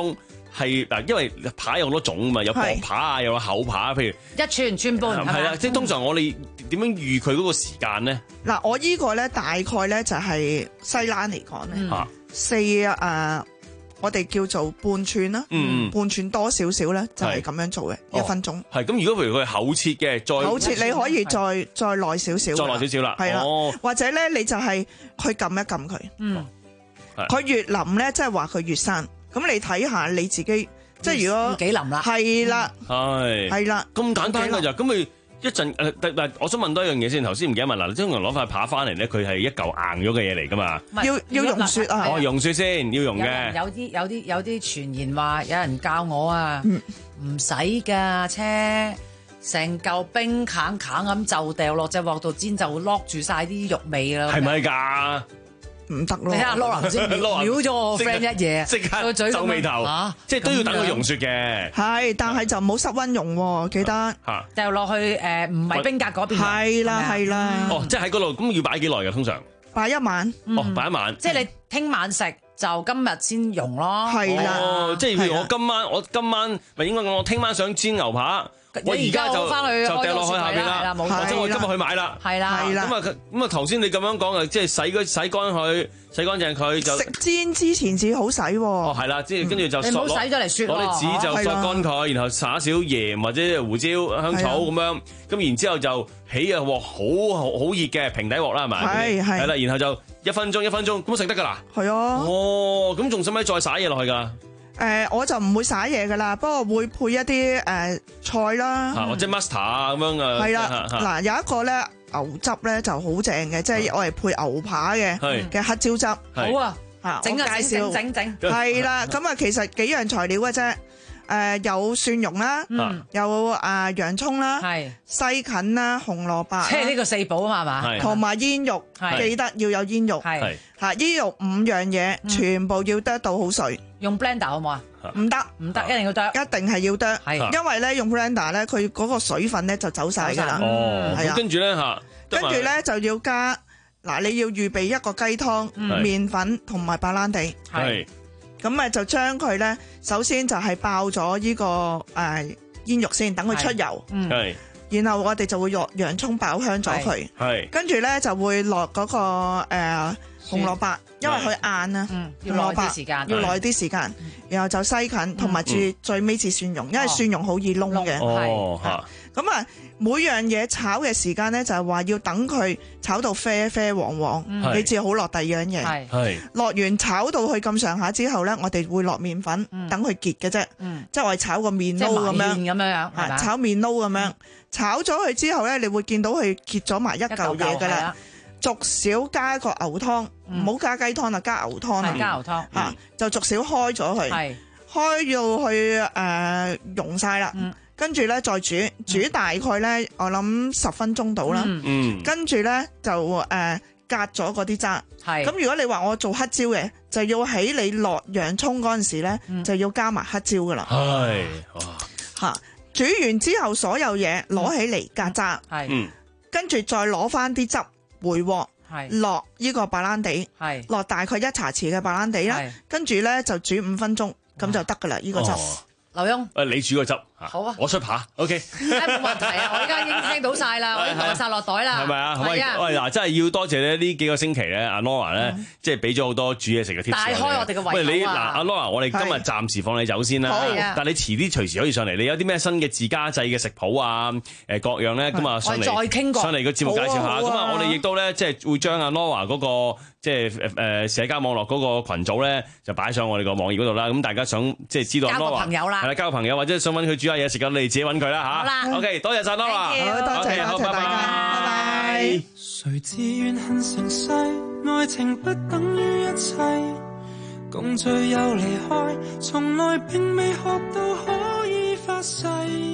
係嗱，因為扒有好多種啊嘛，有薄扒啊，有厚扒，譬如一寸寸半係啦，即係通常我哋點樣預佢嗰個時間咧？ 嗱，我依個咧大概咧就係西蘭嚟講咧， 嚇四誒，我哋叫做半寸啦，半寸多少少咧，就係咁樣做嘅，一分鐘。 係咁，如果譬如佢係厚切嘅，再厚切你可以再再耐少少， 再耐少少啦， 係啦， 哦或者咧你就係去撳一撳佢， 嗯， 佢越腍咧，即係話佢越生。咁你睇下你自己，即係如果幾腍啦， 係啦， 係係啦， 咁簡單㗎咋，咁咪一陣誒？但但我想問多一樣嘢先，頭先唔記得問啦，通常攞塊扒翻嚟咧，佢係一嚿硬咗嘅嘢嚟㗎嘛？ 要要溶雪啊！ 哦，溶雪先，要溶嘅。 有啲有啲有啲傳言話，有人教我啊，唔使㗎，車成嚿冰餽餽咁就掉落隻鑊度煎，就會 lock 住晒啲肉味啦。 係咪㗎？ 唔得咯！ 你睇下 Laura 先秒咗我 friend 一嘢， 即刻個嘴皺眉頭，即係都要等佢溶雪嘅。 係，但係就唔好室溫溶喎，記得。 嚇！ 掉落去誒，唔係冰格嗰邊。 係啦，係啦。 哦，即係喺嗰度，咁要擺幾耐㗎？通常擺一晚。 哦，擺一晚。 即係你聽晚食就今日先溶咯。 係啦。 哦，即係譬如我今晚，我今晚咪應該我聽晚想煎牛排。我而家就翻去就掉落去下邊啦， 或者我今日去買啦， 係啦， 咁啊咁啊頭先你咁樣講啊，即係洗嗰洗乾佢，洗乾淨佢就食煎之前至好洗喎。 哦，係啦，即係跟住就你唔好洗咗嚟雪喎， 攞啲紙就索乾佢，然後撒少鹽或者胡椒、香草咁樣，咁然之後就起啊鑊好好好熱嘅平底鑊啦，係咪？ 係係。 係啦，然後就一分鐘一分鐘咁食得㗎啦。 係啊。 哦，咁仲使唔使再撒嘢落去㗎？ 誒、呃、我就唔會灑嘢噶啦，不過會配一啲誒、呃、菜啦， 或者 mustard 啊咁樣啊。 係啦，嗱有一個咧牛汁咧就好正嘅，即係我係配牛扒嘅嘅黑椒汁。 好啊，嚇整介紹整整整。 係啦，咁啊其實幾樣材料嘅啫。誒、呃、有蒜蓉啦，嗯、有啊、呃、洋葱啦，西芹啦，紅蘿蔔， 即係呢個四寶啊嘛，係嘛， 同埋煙肉，記得要有煙肉，係嚇煙肉五樣嘢，嗯、全部要剁到好碎。 用 blender 好唔好啊？ 唔得， 唔得，一定要剁， 一定係要剁， 係因為咧用 blender 咧，佢嗰個水分咧就走晒㗎啦。 哦，係啊，跟住咧嚇， 跟住咧就要加嗱，你要預備一個雞湯、麵粉同埋白蘭地。 係。 咁咪就將佢咧，首先就係爆咗呢、這個誒、呃、煙肉先，等佢出油。 嗯， 然後我哋就會落洋葱爆香咗佢。 係。跟住咧就會落嗰、那個誒、呃、紅蘿蔔，因為佢硬啊， 嗯，要耐啲時間， 要耐啲時間。然後就西芹，同埋住最尾至蒜蓉，因為蒜蓉好易燶嘅。 哦， 咁啊，每樣嘢炒嘅時間咧，就係話要等佢炒到啡啡黃黃，你至好落第二樣嘢。 係落完炒到去咁上下之後咧，我哋會落麵粉，等佢結嘅啫。即係我哋炒個麵撈咁樣， 咁樣樣， 炒麵撈咁樣，炒咗佢之後咧，你會見到佢結咗埋一嚿嘢噶啦。逐少加個牛湯，唔好加雞湯啦，加牛湯啦。 加牛湯嚇，就逐少開咗佢，開到去誒溶晒啦。跟住咧再煮，煮大概咧我諗十分鐘到啦。跟住咧就誒隔咗嗰啲渣。咁如果你話我做黑椒嘅，就要喺你落洋葱嗰陣時咧，就要加埋黑椒噶啦。 係嚇，煮完之後所有嘢攞起嚟隔渣。 係， 跟住再攞翻啲汁。回鑊，落呢個白蘭地，落大概一茶匙嘅白蘭地啦，跟住咧就煮五分鐘，咁就得噶啦呢個汁。 劉墉， 誒你煮個汁， 好啊， 我出扒 ，OK， 冇問題啊，我而家已經聽到晒啦，我已經袋晒落袋啦， 係咪啊？ 係啊， 喂嗱，真係要多謝咧呢幾個星期咧，阿 Laura 咧，即係俾咗好多煮嘢食嘅 tips。 大開我哋嘅胃口啊！ 喂，你嗱，阿 Laura，我哋今日暫時放你走先啦。好，但係你遲啲隨時可以上嚟，你有啲咩新嘅自家製嘅食譜啊？誒各樣咧，咁啊上嚟， 再傾過上嚟個節目介紹下。咁啊，我哋亦都咧即係會將阿 Laura 嗰個即係誒社交網絡嗰個羣組咧，就擺上我哋個網頁嗰度啦。咁大家想即係知道 Laura 交個朋友啦，係啦，交個朋友或者想揾佢煮下嘢食，咁你哋自己揾佢啦嚇。好啦 ，OK， 多謝晒 Laura， 好多謝多謝大家，拜拜。 誰自願恨成世，愛情不等於一切，共聚又離開，從來並未學到可以發誓，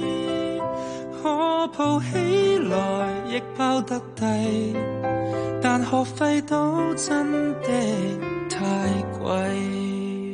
可抱起來亦抱得低，但學費都真的太貴。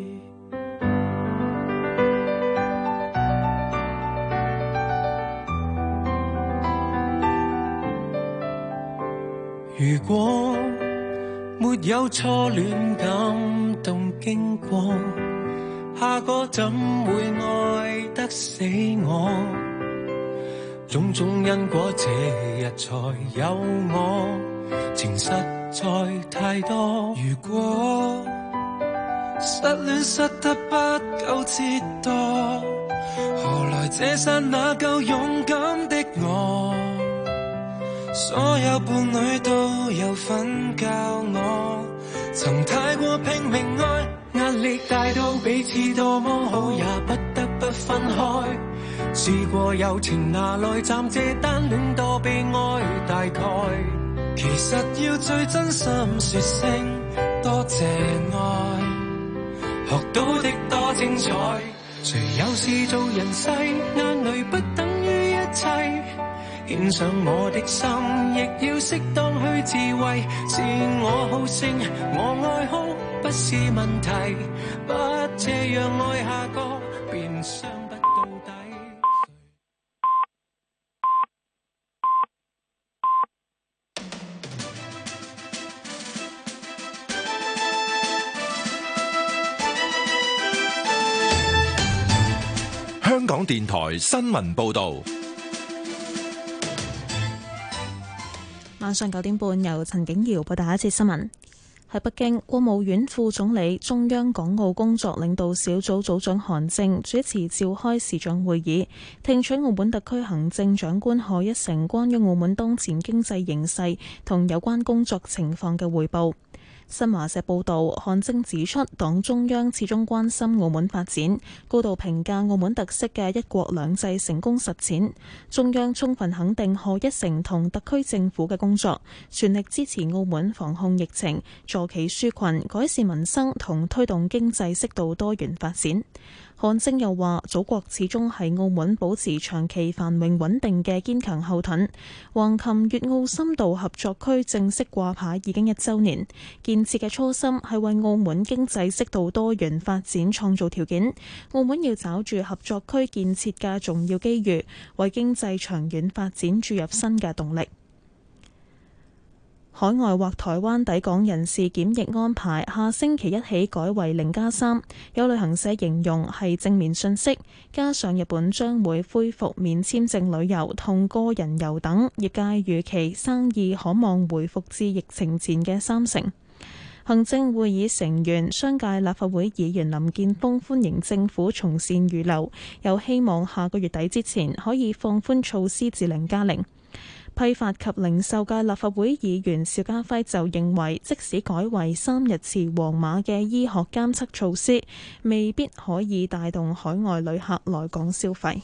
如果沒有初戀感動經過， 下個怎會愛得死我？種種因果這日才有我，情實在太多。如果失戀失得不夠折墮，何來這剎那夠勇敢的我？所有伴侶都有份教我，曾太過拼命愛，壓力大到彼此多麼好，也不得不分開。試過友情拿來暫借單戀多悲哀，大概其實要最真心說聲多謝愛，學到的多精彩。誰有事做人世，眼淚不等於一切。獻上我的心，亦要適當去自慰。是我好勝，我愛哭不是問題，不這樣愛下個便傷不到底。 香港電台新聞報道。 晚上九點半，由陳景瑤報道一節新聞。喺北京，國務院副總理、中央港澳工作領導小組組長韓正主持召開視像會議，聽取澳門特區行政長官賀一誠關於澳門當前經濟形勢同有關工作情況嘅匯報。新華社報道，韓正指出，黨中央始終關心澳門發展，高度評價澳門特色嘅一國兩制成功實踐。中央充分肯定賀一誠同特區政府嘅工作，全力支持澳門防控疫情、助企紓困、改善民生同推動經濟適度多元發展。韓正又話，祖國始終係澳門保持長期繁榮穩定嘅堅強後盾。橫琴粵澳深度合作區正式掛牌已經一週年，建設嘅初心係為澳門經濟適度多元發展創造條件。澳門要抓住合作區建設嘅重要機遇，為經濟長遠發展注入新嘅動力。海外或台灣抵港人士檢疫安排下星期一起改為零加三，有旅行社形容係正面訊息。加上日本將會恢復免簽證旅遊同個人遊等，業界預期生意可望回復至疫情前嘅三成。行政會議成員、商界立法會議員林健鋒歡迎政府從善如流，又希望下個月底之前可以放寬措施至零加零。批發及零售界立法會議員邵家輝就認為，即使改為三日持黃碼嘅醫學監測措施，未必可以帶動海外旅客來港消費。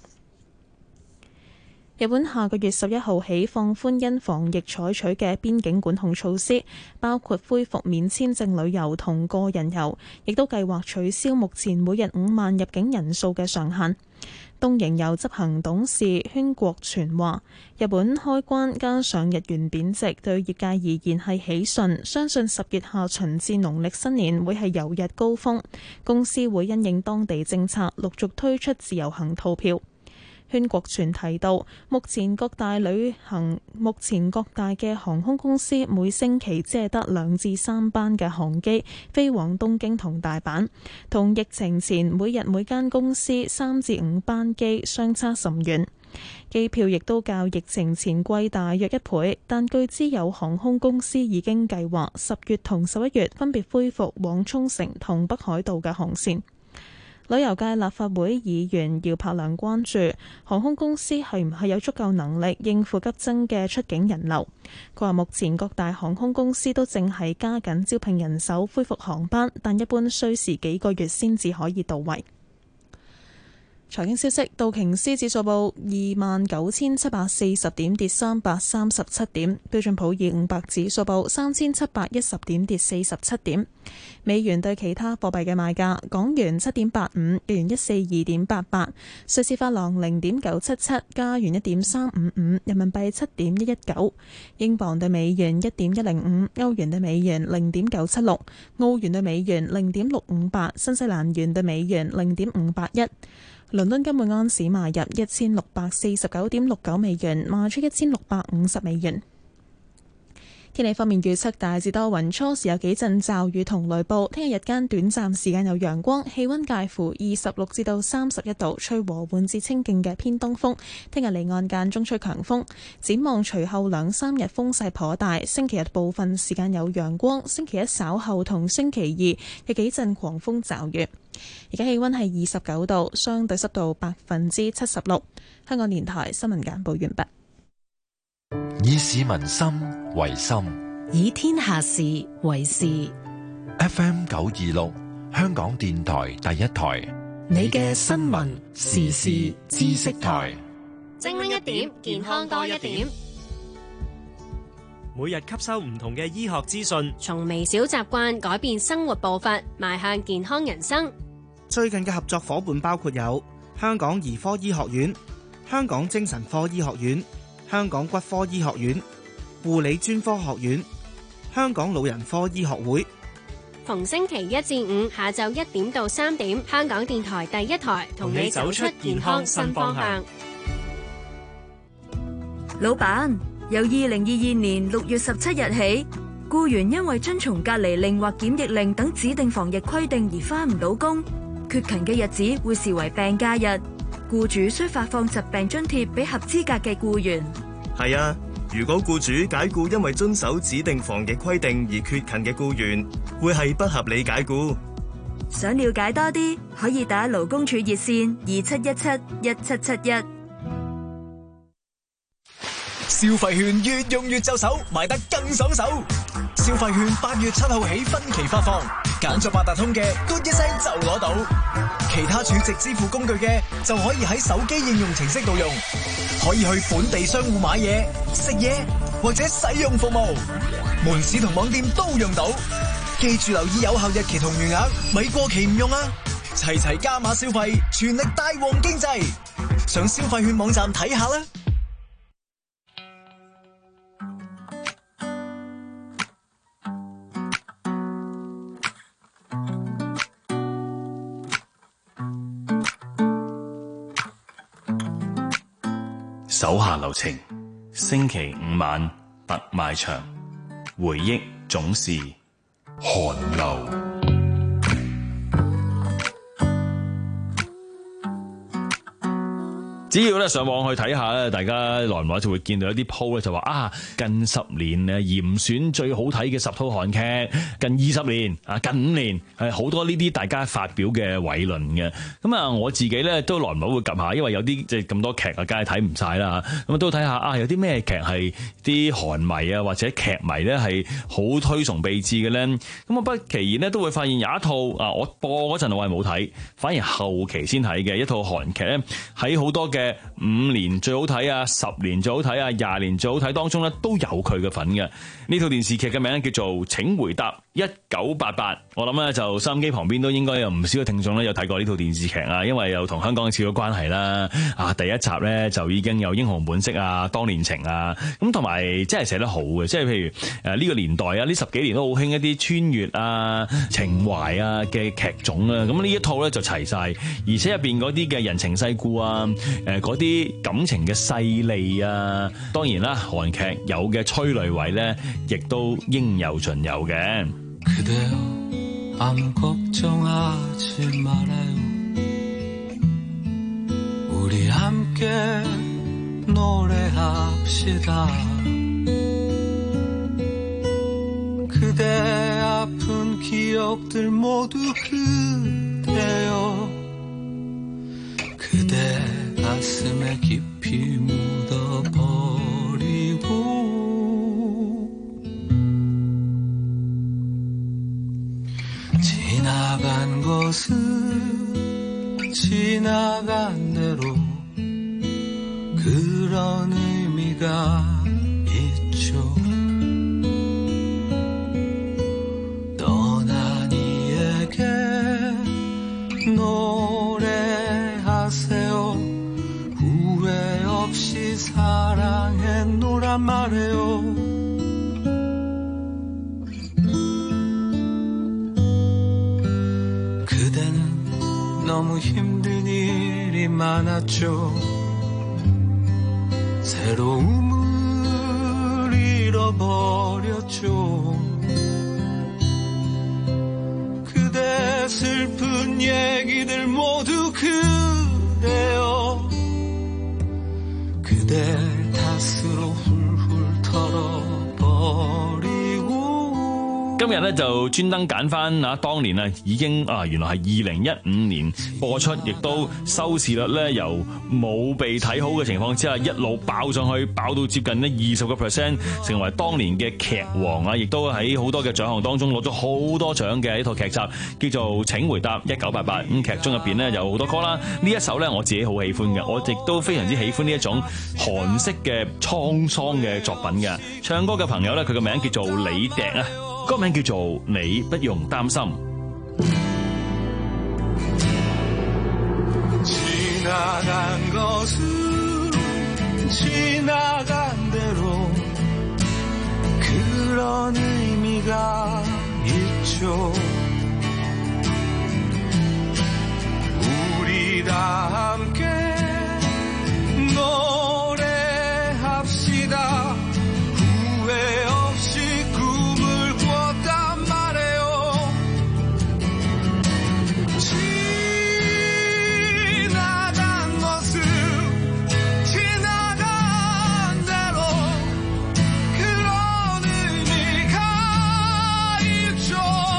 日本下個月十一號起放寬因防疫採取嘅邊境管控措施，包括恢復免簽證旅遊同個人遊，亦都計劃取消目前每日五萬入境人數嘅上限。東瀛遊執行董事禤國全話，日本開關加上日元貶值，對業界而言係喜訊，相信十月下旬至農曆新年會係遊日高峰，公司會因應當地政策陸續推出自由行套票。禤國全提到，目前各大旅行目前各大嘅航空公司每星期只係得兩至三班嘅航機飛往東京同大阪，同疫情前每日每間公司三至五班機相差甚遠。機票亦都較疫情前貴大約一倍，但據知有航空公司已經計劃十月同十一月分別恢復往沖繩同北海道嘅航線。旅遊界立法會議員姚柏良關注航空公司係唔係有足夠能力應付急增嘅出境人流。佢話目前各大航空公司都正係加緊招聘人手恢復航班，但一般需時幾個月先至可以到位。財經消息，道瓊斯指數報二萬九千七百四十點，跌三百三十七點；標準普爾五百指數報三千七百一十點，跌四十七點。美元對其他貨幣嘅賣價：港元七點八五，日元一四二點八八，瑞士法郎零點九七七，加元一點三五五，人民幣七點一一九，英鎊對美元一點一零五，歐元對美元零點九七六，澳元對美元零點六五八，新西蘭元對美元零點五八一。倫敦金每盎司買入一千六百四十九點六九美元，賣出一千六百五十美元。 天氣方面預測大致多雲，初時有幾陣驟雨同雷暴。聽日日間短暫時間有陽光，氣溫介乎二十六至到三十一度，吹和緩至清勁嘅偏東風。聽日離岸間中吹強風。展望隨後兩三日風勢頗大，星期日部分時間有陽光，星期一稍後同星期二有幾陣狂風驟雨。而家氣溫係二十九度，相對濕度百分之七十六。香港電台新聞簡報完畢。 以市民心為心， 以天下事為事。 F M 九二六，香港電台第一台， 你嘅新聞時事知識台， 精靈一點，健康多一點。 每日吸收唔同嘅醫學資訊， 從微小習慣改變生活步伐，邁向健康人生。 最近嘅合作夥伴包括有香港兒科醫學院、香港精神科醫學院、香港骨科醫學院、護理專科學院、香港老人科醫學會。 逢星期一至五下晝一點到三點，香港電台第一台同你走出健康新方向。 老闆，由二零二二年六月十七日起，僱員因為遵從隔離令或檢疫令等指定防疫規定而返唔到工，缺勤嘅日子會視為病假日。僱主需發放疾病津貼俾合資格嘅僱員。 係啊，如果僱主解僱因為遵守指定防疫規定而缺勤嘅僱員，會係不合理解僱。 想了解多啲，可以打勞工處熱線二七一七一七七一。 消費券越用越就手，買得更爽手。消費券八月七號起分期發放，揀咗八達通嘅，嘟一聲就攞到。其他儲值支付工具嘅就可以喺手機應用程式度用，可以去本地商戶買嘢、食嘢或者使用服務，門市同網店都用到。記住留意有效日期同餘額，咪過期唔用啊！齊齊加碼消費，全力帶旺經濟。上消費券網站睇下啦。 手下留情，星期五晚特賣場，回憶總是寒流。只要咧上網去睇下咧，大家耐唔耐就會見到一啲 po 咧，就話啊，近十年咧嚴選最好睇嘅十套韓劇，近二十年啊，近五年係好多呢啲大家發表嘅偉論嘅。咁啊，我自己咧都耐唔耐會撳下，因為有啲即係咁多劇啊，梗係睇唔晒啦。咁啊都睇下啊，有啲咩劇係啲韓迷啊或者劇迷咧係好推崇備至嘅咧。咁啊不其然咧都會發現有一套啊，我播嗰陣我係冇睇，反而後期先睇嘅一套韓劇咧，喺好多嘅五年最好睇啊，十年最好睇啊，廿年最好睇當中咧都有佢嘅份嘅。呢套電視劇嘅名咧叫做《請回答一九八八》。我諗咧就收音機旁邊都應該有唔少嘅聽眾咧有睇過呢套電視劇啊，因為又同香港嘅少咗關係啦。啊，第一集咧就已經有英雄本色啊、當年情啊，咁同埋真係寫得好嘅，即係譬如誒呢個年代啊，呢十幾年都好興一啲穿越啊、情懷啊嘅劇種啊。咁呢一套咧就齊晒，而且入邊嗰啲嘅人情世故啊，誒嗰啲感情嘅細膩啊，當然啦，韓劇有嘅催淚位咧，亦都應有盡有嘅。 아무 걱정하지 말아요 우리 함께 노래합시다 그대 아픈 기억들 모두 그대여 그대 가슴에 깊이 묻어버리고 지나간 것은 지나간 대로 그런 의미가 있죠 떠난 이에게 노래하세요 후회 없이 사랑했노란 말해요 너무 힘든 일이 많았죠 새로움을 잃어 잃어버렸죠 그대 슬픈 얘기들 모두 그래요 그대 탓으로 훌훌 털어버리고 今日咧就專登揀翻啊，當年啊已經啊原來係二零一五年播出，亦都收視率咧由冇被睇好嘅情況之下，一路爆上去，爆到接近呢二十個 percent， 成為當年嘅劇王啊！亦都喺好多嘅獎項當中攞咗好多獎嘅一套劇集，叫做《請回答一九八八》。咁劇中入邊咧有好多歌啦，呢一首咧我自己好喜歡嘅，我亦都非常之喜歡呢一種韓式嘅滄桑嘅作品嘅。唱歌嘅朋友咧，佢個名叫做李笛啊。歌名叫做《你不用擔心》。 지나간 것은 지나간 대로 그런 의미가 있죠 우리 다 함께 노래합시다 후회 없이 꿈을 꿨단 말이에요 지나간 것은 지나간 대로 그런 의미가 있죠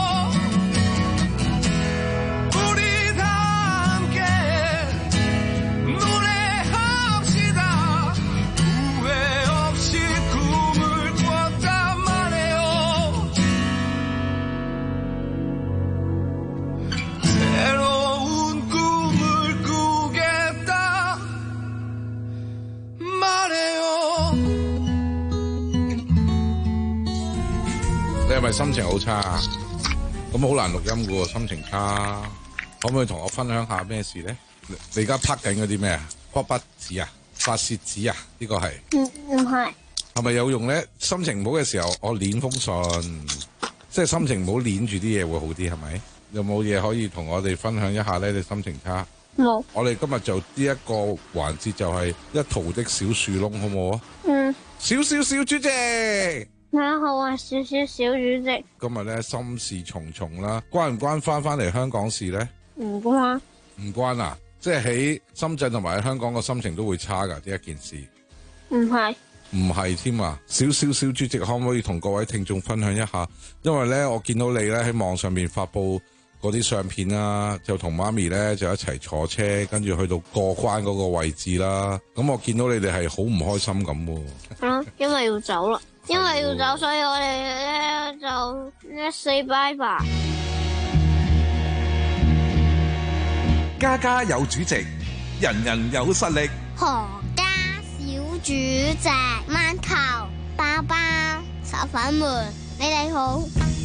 우리 다 함께 노래합시다 후회 없이 꿈을 꿨단 말이에요 새로운 꿈을 꾸겠다 말해요 你係咪心情好差啊？咁好難錄音噶喎，心情差，可唔可以同我分享下咩事咧？你你而家拍緊嗰啲咩啊？筆筆紙啊，發泄紙啊？呢個係唔唔係， 係咪有用咧？心情唔好嘅時候，我攣封信，即係心情唔好攣住啲嘢會好啲，係咪？有冇嘢可以同我哋分享一下咧？你心情差？ 冇。 我哋今日就呢一個環節就係一圖的小樹窿，好唔好啊？ 嗯。 小小小主席。 大家好，我係少少小主席。 今日咧心事重重啦，關唔關翻翻嚟香港事咧？ 唔關。 唔關啊！即係喺深圳同埋喺香港個心情都會差噶，呢一件事。 唔係。 唔係添啊！小小小主席可唔可以同各位聽眾分享一下？因為咧我見到你咧喺網上面發布嗰啲相片啦，就同媽咪咧就一齊坐車，跟住去到過關嗰個位置啦。咁我見到你哋係好唔開心咁喎。 啊，因為要走啦。因為要走，所以我哋咧就一 say bye bye。 家家有主席，人人有實力。 何家小主席，饅頭、包包、炒粉們，你哋好。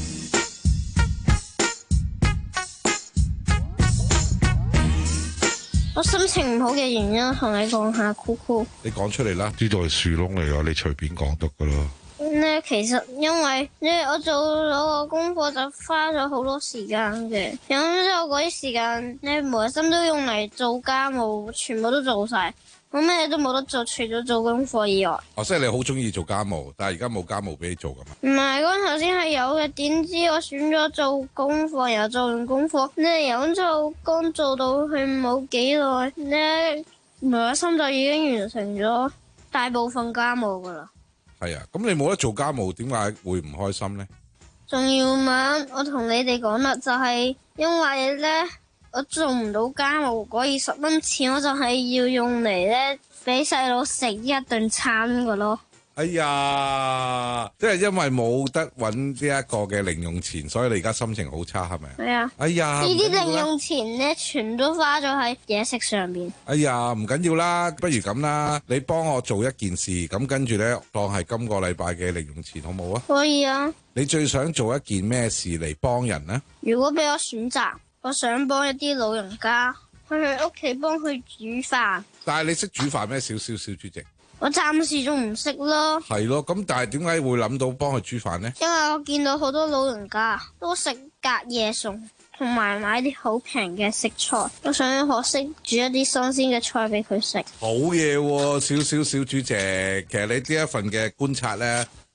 我心情唔好嘅原因同你講下，酷酷。 你講出嚟啦，呢度係樹窿嚟㗎，你隨便講得㗎啦。 咧其實因為咧我做咗個功課就花咗好多時間嘅，咁之後嗰啲時間咧無日心都用嚟做家務，全部都做晒，我咩都冇得做，除咗做功課以外。 哦，即係你好中意做家務，但係而家冇家務俾你做㗎嘛？ 唔係，嗰頭先係有嘅，點知我選咗做功課，然後做完功課咧，由就剛做到去冇幾耐咧，無日心就已經完成咗大部分家務噶啦。 係啊，咁你冇得做家務，點解會唔開心呢？ 仲要問我同你哋講啦，就係因為咧，我做唔到家務嗰二十蚊錢，我就係要用嚟咧俾細佬食一頓餐噶咯。 哎呀，即係因為冇得揾呢一個嘅零用錢，所以你而家心情好差，係咪？ 係啊。 哎呀， 呢啲零用錢咧，全都花咗喺嘢食上邊。 哎呀，唔緊要啦，不如咁啦，你幫我做一件事，咁跟住咧當係今個禮拜嘅零用錢，好唔好啊？ 可以啊。 你最想做一件咩事嚟幫人呢？ 如果俾我選擇，我想幫一啲老人家去佢屋企幫佢煮飯。 但係你識煮飯咩？小小小主席。 我暫時仲唔識咯。 係咯，咁但係點解會諗到幫佢煮飯呢？ 因為我見到好多老人家都食隔夜餸，同埋買啲好平嘅食材，我想學識煮一啲新鮮嘅菜俾佢食。 好嘢喎，小小小主席，其實你呢一份嘅觀察呢，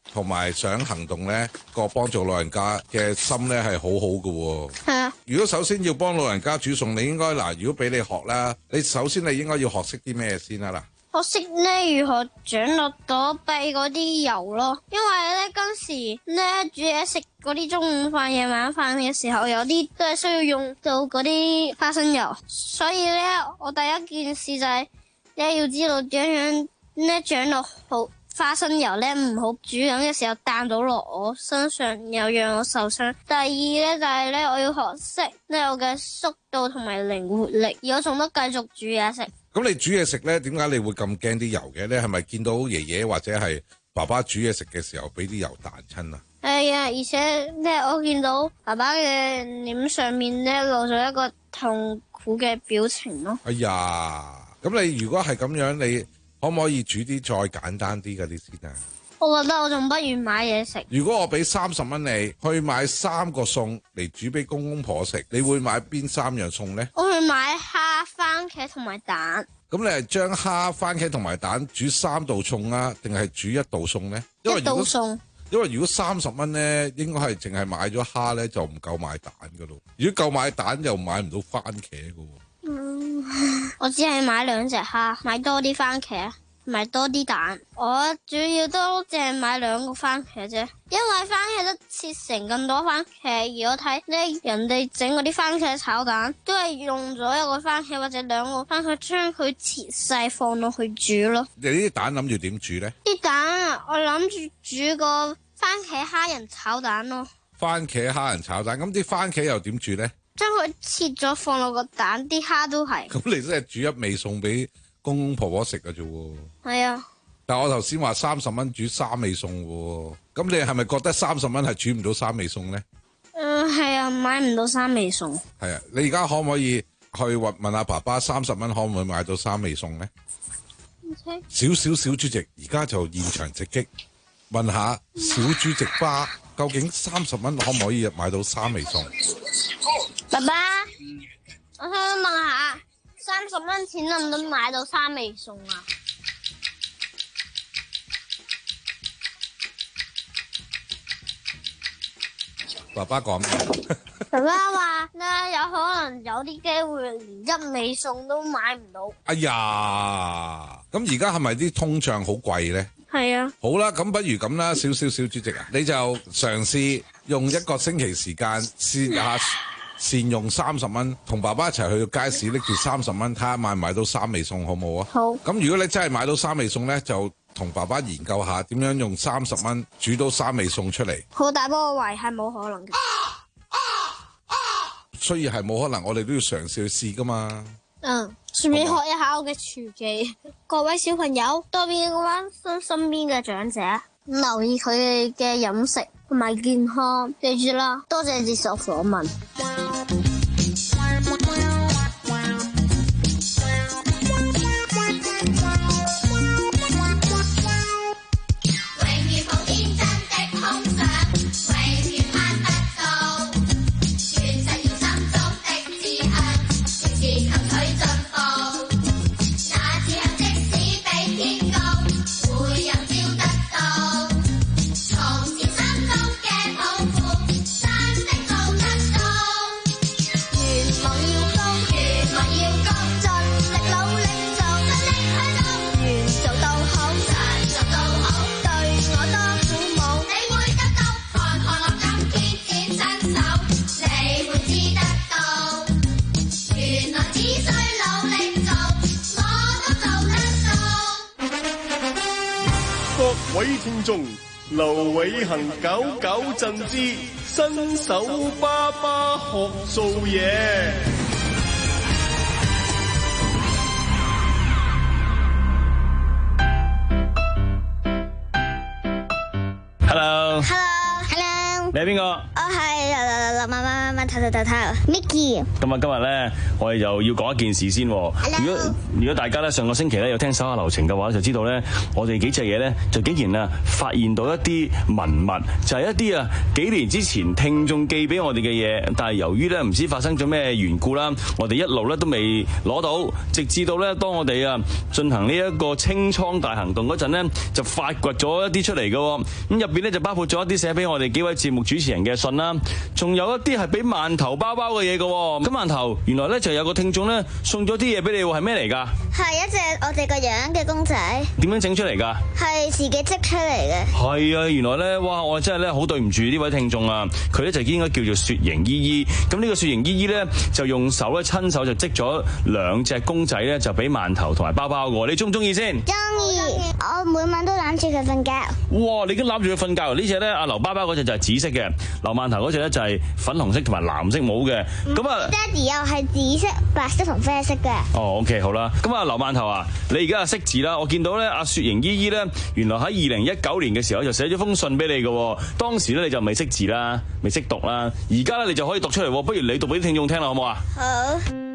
同埋想行動咧，個幫助老人家嘅心咧係好好嘅喎。 係啊。 如果首先要幫老人家煮餸，你應該嗱，如果俾你學啦，你首先你應該要學識啲咩先啊嗱？ 學識咧如何掌落躲避嗰啲油咯，因為咧嗰時咧煮嘢食嗰啲中午飯、夜晚飯嘅時候，有啲都係需要用到嗰啲花生油，所以咧我第一件事就係咧要知道點樣咧掌落好花生油咧，唔好煮緊嘅時候彈到落我身上，又讓我受傷。第二咧就係咧我要學識咧我嘅速度同埋靈活力，而我仲得繼續煮嘢食。 咁你煮嘢食咧，點解你會咁驚啲油嘅？你係咪見到爺爺或者係爸爸煮嘢食嘅時候俾啲油彈親啊？ 係啊，而且咧我見到爸爸嘅臉上面咧露咗一個痛苦嘅表情咯。 哎呀，咁你如果係咁樣，你可唔可以煮啲再簡單啲嗰啲先啊？ 我覺得我仲不如買嘢食。 如果我俾三十蚊你去買三個餸嚟煮俾公公婆食，你會買邊三樣餸呢？ 我會買蝦、番茄同埋蛋。 咁你係將蝦、番茄同埋蛋煮三道餸啊，定係煮一道餸呢？因為一道餸。 因為如果三十蚊呢，應該係淨係買咗蝦呢，就唔夠買蛋噶咯。如果夠買蛋，又買唔到番茄噶。 嗯，我只係買兩隻蝦，買多啲番茄。買多啲蛋，我主要都淨係買兩個番茄啫，因為番茄都切成咁多番茄，而我睇呢人哋整嗰啲番茄炒蛋，都係用咗一個番茄或者兩個番茄將佢切細放落去煮咯。 你呢啲蛋諗住點煮呢？ 啲蛋啊，我諗住煮個番茄蝦仁炒蛋咯。 番茄蝦仁炒蛋，咁啲番茄又點煮呢？ 將佢切咗放落個蛋，啲蝦都係。 咁你真係煮一味餸俾公公婆婆食㗎啫喎。 係啊， 但係我頭先話三十蚊煮三味餸喎，咁你係咪覺得三十蚊係煮唔到三味餸呢？ 嗯，係啊，買唔到三味餸。 係啊，你而家可唔可以去問問阿爸爸三十蚊可唔可以買到三味餸呢？少少小豬直而家就現場直擊問下小豬直巴，究竟三十蚊可唔可以買到三味餸？ 爸爸，我想問下。三十蚊錢能唔能買到三味餸啊？ 爸爸講咩？ 爸爸話咧，有可能有啲機會連一味餸都買唔到。 哎呀，咁而家係咪啲通脹好貴咧？ 係啊。 好啦，咁不如咁啦，少少小主席啊，你就嘗試用一個星期時間試下。善用三十蚊，同爸爸一齊去到街市拎住三十蚊，睇下買唔買到三味餸，好唔好啊？ 好。 咁如果你真係買到三味餸呢，就同爸爸研究下點樣用三十蚊煮到三味餸出嚟。 好大波個胃係冇可能嘅。 雖然係冇可能，我哋都要嘗試去試噶嘛。 嗯，順便學一下我嘅廚技。各位小朋友，多邊關心身邊嘅長者，留意佢哋嘅飲食同埋健康，記住啦。多謝接受訪問。 各位聽眾，劉偉恒搞搞震之新手爸爸學做嘢。 Hello。 Hello。Hello。 你係邊個？ 我係乜乜乜乜頭頭頭頭 Mickey。 咁啊，今日咧，我哋就要講一件事先。如果如果大家咧上個星期咧有聽手下留情嘅話，就知道咧我哋幾隻嘢咧就竟然啊發現到一啲文物，就係、是、一啲啊幾年之前聽眾寄俾我哋嘅嘢，但係由於咧唔知發生咗咩緣故啦，我哋一路咧都未攞到，直至到咧當我哋啊進行呢一個清倉大行動嗰陣咧，就發掘咗一啲出嚟嘅。咁入邊咧就包括咗一啲寫俾我哋幾位節目主持人嘅信啦，仲有一啲係俾饅頭包包嘅嘢嘅。咁饅頭原來咧就有個聽眾咧送咗啲嘢俾你，係咩嚟噶？ 係一隻我哋個樣嘅公仔。 點樣整出嚟噶？ 係自己織出嚟嘅。 係啊，原來咧，哇！我真係咧好對唔住呢位聽眾啊，佢咧就應該叫做雪瑩姨姨。咁呢個雪瑩姨姨咧就用手咧親手就織咗兩隻公仔咧，就俾饅頭同埋包包嘅。你中唔中意先？ 中意，我每晚都攬住佢瞓覺。 哇！你已經攬住佢瞓覺。呢隻咧阿劉包包嗰隻就係紫色嘅，劉饅頭嗰隻咧就係粉紅色同埋藍色帽嘅。咁啊， 爹哋又係紫色、白色同啡色嘅。 哦 ，OK， 好啦。咁啊，劉饅頭啊，你而家係識字啦。我見到咧阿雪瑩姨姨咧，原來喺二零一九年嘅時候就寫咗封信俾你嘅。當時咧你就未識字啦，未識讀啦。而家咧你就可以讀出嚟。不如你讀俾啲聽眾聽啦，好唔好啊？ 好。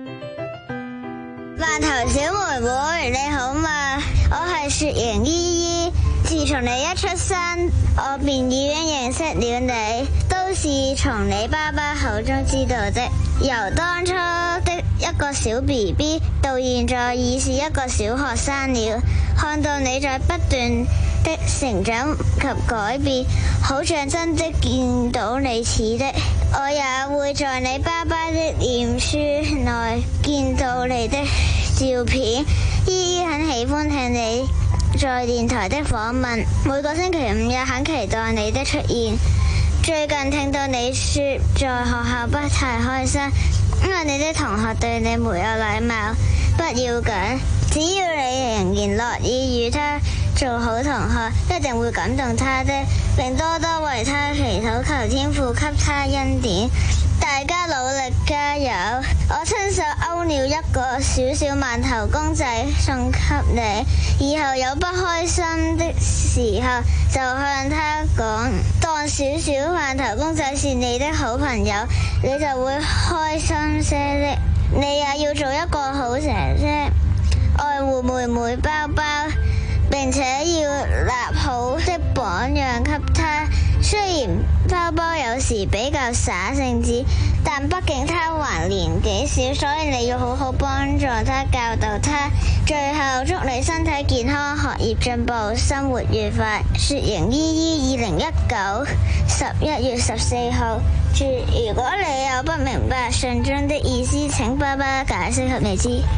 饅頭小妹妹你好嘛？我係雪瑩姨姨。自從你一出生，我便已經認識了你，都是從你爸爸口中知道的。由當初的一個小 B B 到現在已是一個小學生了，看到你在不斷的成長及改變，好像真的見到你似的。我也會在你爸爸的臉書內見到你的照片。姨姨很喜歡聽你在電台的訪問，每個星期五也很期待你的出現。最近聽到你說在學校不太開心，因為你的同學對你沒有禮貌。不要緊，只要你仍然樂意與他做好同學，一定會感動他的，並多多為他祈禱，求天父給他恩典。大家努力加油！我親手勾了一個小小饅頭公仔送給你，以後有不開心的時候就向他講，當小小饅頭公仔是你的好朋友，你就會開心些的。你也要做一個好姐姐，愛護妹妹包包，並且要立好的榜樣給他。雖然包包有時比較耍性子，但畢竟他還年紀小，所以你要好好幫助他，教導他。最後祝你身體健康，學業進步，生活愉快。雪瑩姨姨，二零一九十一月十四號。注：如果你有不明白信中的意思，請爸爸解釋給你知。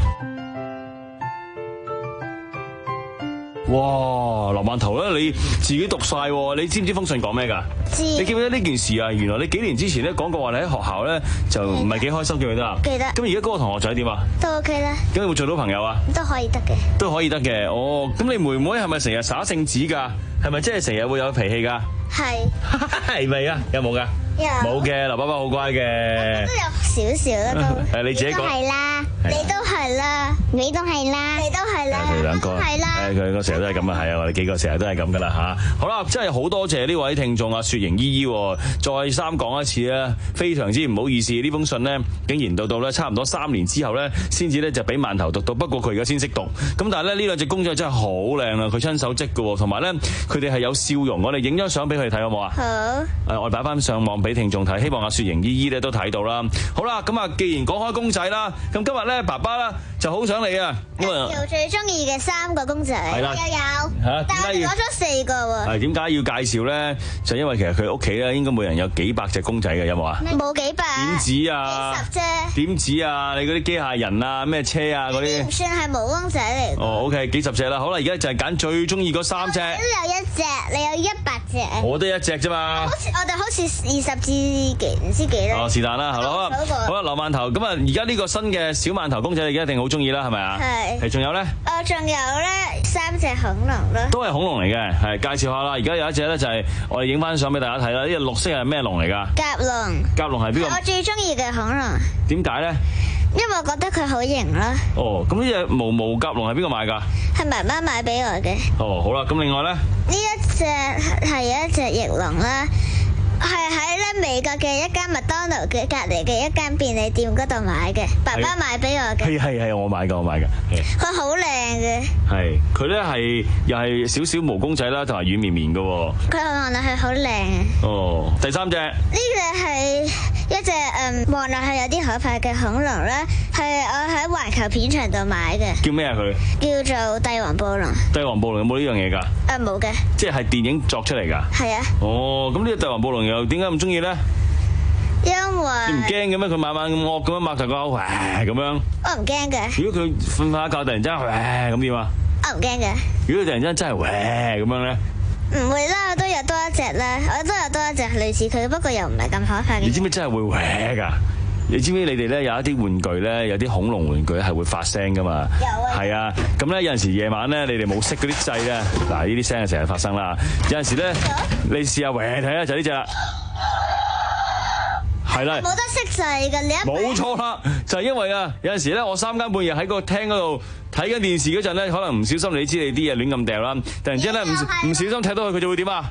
哇！劉饅頭咧，你自己讀晒，你知唔知封信講咩噶？ 知。 你記唔記得呢件事啊？原來你幾年之前咧講過話，你喺學校咧就唔係幾開心，記唔記得啊？ 記得。咁而家嗰個同學仔點啊？ 都 OK 啦。 咁有冇做到朋友啊？ 都可以得嘅。 都可以得嘅。哦，咁你妹妹係咪成日耍性子噶？係咪即係成日會有脾氣噶？ 係。 係咪啊？有冇噶？ 有。 冇嘅，劉爸爸好乖嘅。 都有少少啦都。 誒，你自己講。 係啦。你都係啦，你都係啦，你都係啦， 佢哋兩個係啦， 誒佢個成日都係咁啊，係啊，我哋幾個成日都係咁噶啦嚇。好啦，真係好多謝呢位聽眾啊，雪瑩姨姨，再三講一次啊，非常之唔好意思，呢封信呢，竟然到到咧差唔多三年之後咧，先至咧就俾饅頭讀到，不過佢而家先識讀。咁但係咧呢兩隻公仔真係好靚啊，佢親手織嘅喎，同埋咧佢哋係有笑容，我哋影張相俾佢哋睇好冇啊？好。誒，我哋擺翻上網俾聽眾睇，希望阿雪瑩姨姨咧都睇到啦。好啦，咁啊，既然講開公仔啦，咁今日咧爸爸啦就好想你啊，因為我最中意嘅三個公仔， 係啦， 又有嚇， 但係我攞咗四個喎。 係點解要介紹咧？就因為其實佢屋企咧應該每人有幾百隻公仔嘅，有冇啊？ 冇幾百， 點止啊？ 幾十啫。點止啊？你嗰啲機械人啊、咩車啊嗰啲， 唔算係毛公仔嚟。 哦 ，OK， 幾十隻啦。好啦，而家就係揀最中意嗰三隻。 都有一隻，你有一百隻。 我得一隻啫嘛。 好似我哋好似二十至幾唔知幾咧。 哦，是但啦，好啦，好啦，劉饅頭，咁啊，而家呢個新嘅小饅頭公仔，你一定好中意啦，係咪啊？ 係。 係，仲有咧？ 誒，仲有咧三隻恐龍咯。 都係恐龍嚟嘅，係介紹下啦。而家有一隻咧就係我哋影翻相俾大家睇啦。呢隻綠色係咩龍嚟㗎？ 甲龍。 甲龍係邊個？ 我最中意嘅恐龍。 點解咧？ 因為我覺得佢好型啦。 哦，咁呢隻毛毛甲龍係邊個買㗎？ 係媽媽買俾我嘅。 哦，好啦，咁另外咧？ 呢一隻係一隻翼龍啦。 係喺咧美國嘅一間麥當勞嘅隔離嘅一間便利店嗰度買嘅，爸爸買俾我嘅。 係係係，我買㗎，我買㗎。 佢好靚嘅。 係，佢咧係又係少少毛公仔啦，同埋軟綿綿嘅喎。 佢望落去好靚啊！ 哦，第三隻。呢隻係一隻誒望落去有啲可怕嘅恐龍啦，係我喺環球片場度買嘅。 叫咩啊佢？ 叫做帝王暴龍。 帝王暴龍有冇呢樣嘢㗎？ 誒冇嘅。 即係電影作出嚟㗎。係啊。哦，咁呢個帝王暴龍又點解咁中意咧？ 因為你唔驚嘅咩？佢晚晚咁惡咁樣擘大個口，咁樣。我唔驚嘅。如果佢瞓下覺突然之間咁點啊？ 我唔驚嘅。如果佢突然之間真係咁樣咧？ 唔會啦，我都有多一隻啦，我都有多一隻類似佢，不過又唔係咁可怕嘅。 你知唔知真係會搲㗎？你知唔知你哋咧有一啲玩具咧，有啲恐龍玩具係會發聲㗎嘛？有啊。係啊，咁咧有陣時夜晚咧，你哋冇熄嗰啲掣咧，嗱呢啲聲係成日發生啦。有陣時咧，你試下搲睇下就呢隻啦。係啦，冇得熄掣㗎，你一冇錯啦，就係因為啊，有陣時咧，我三更半夜喺個廳嗰度睇緊電視嗰陣咧，可能唔小心你知你啲嘢亂咁掉啦，突然之間咧唔唔小心睇到佢，佢就會點啊？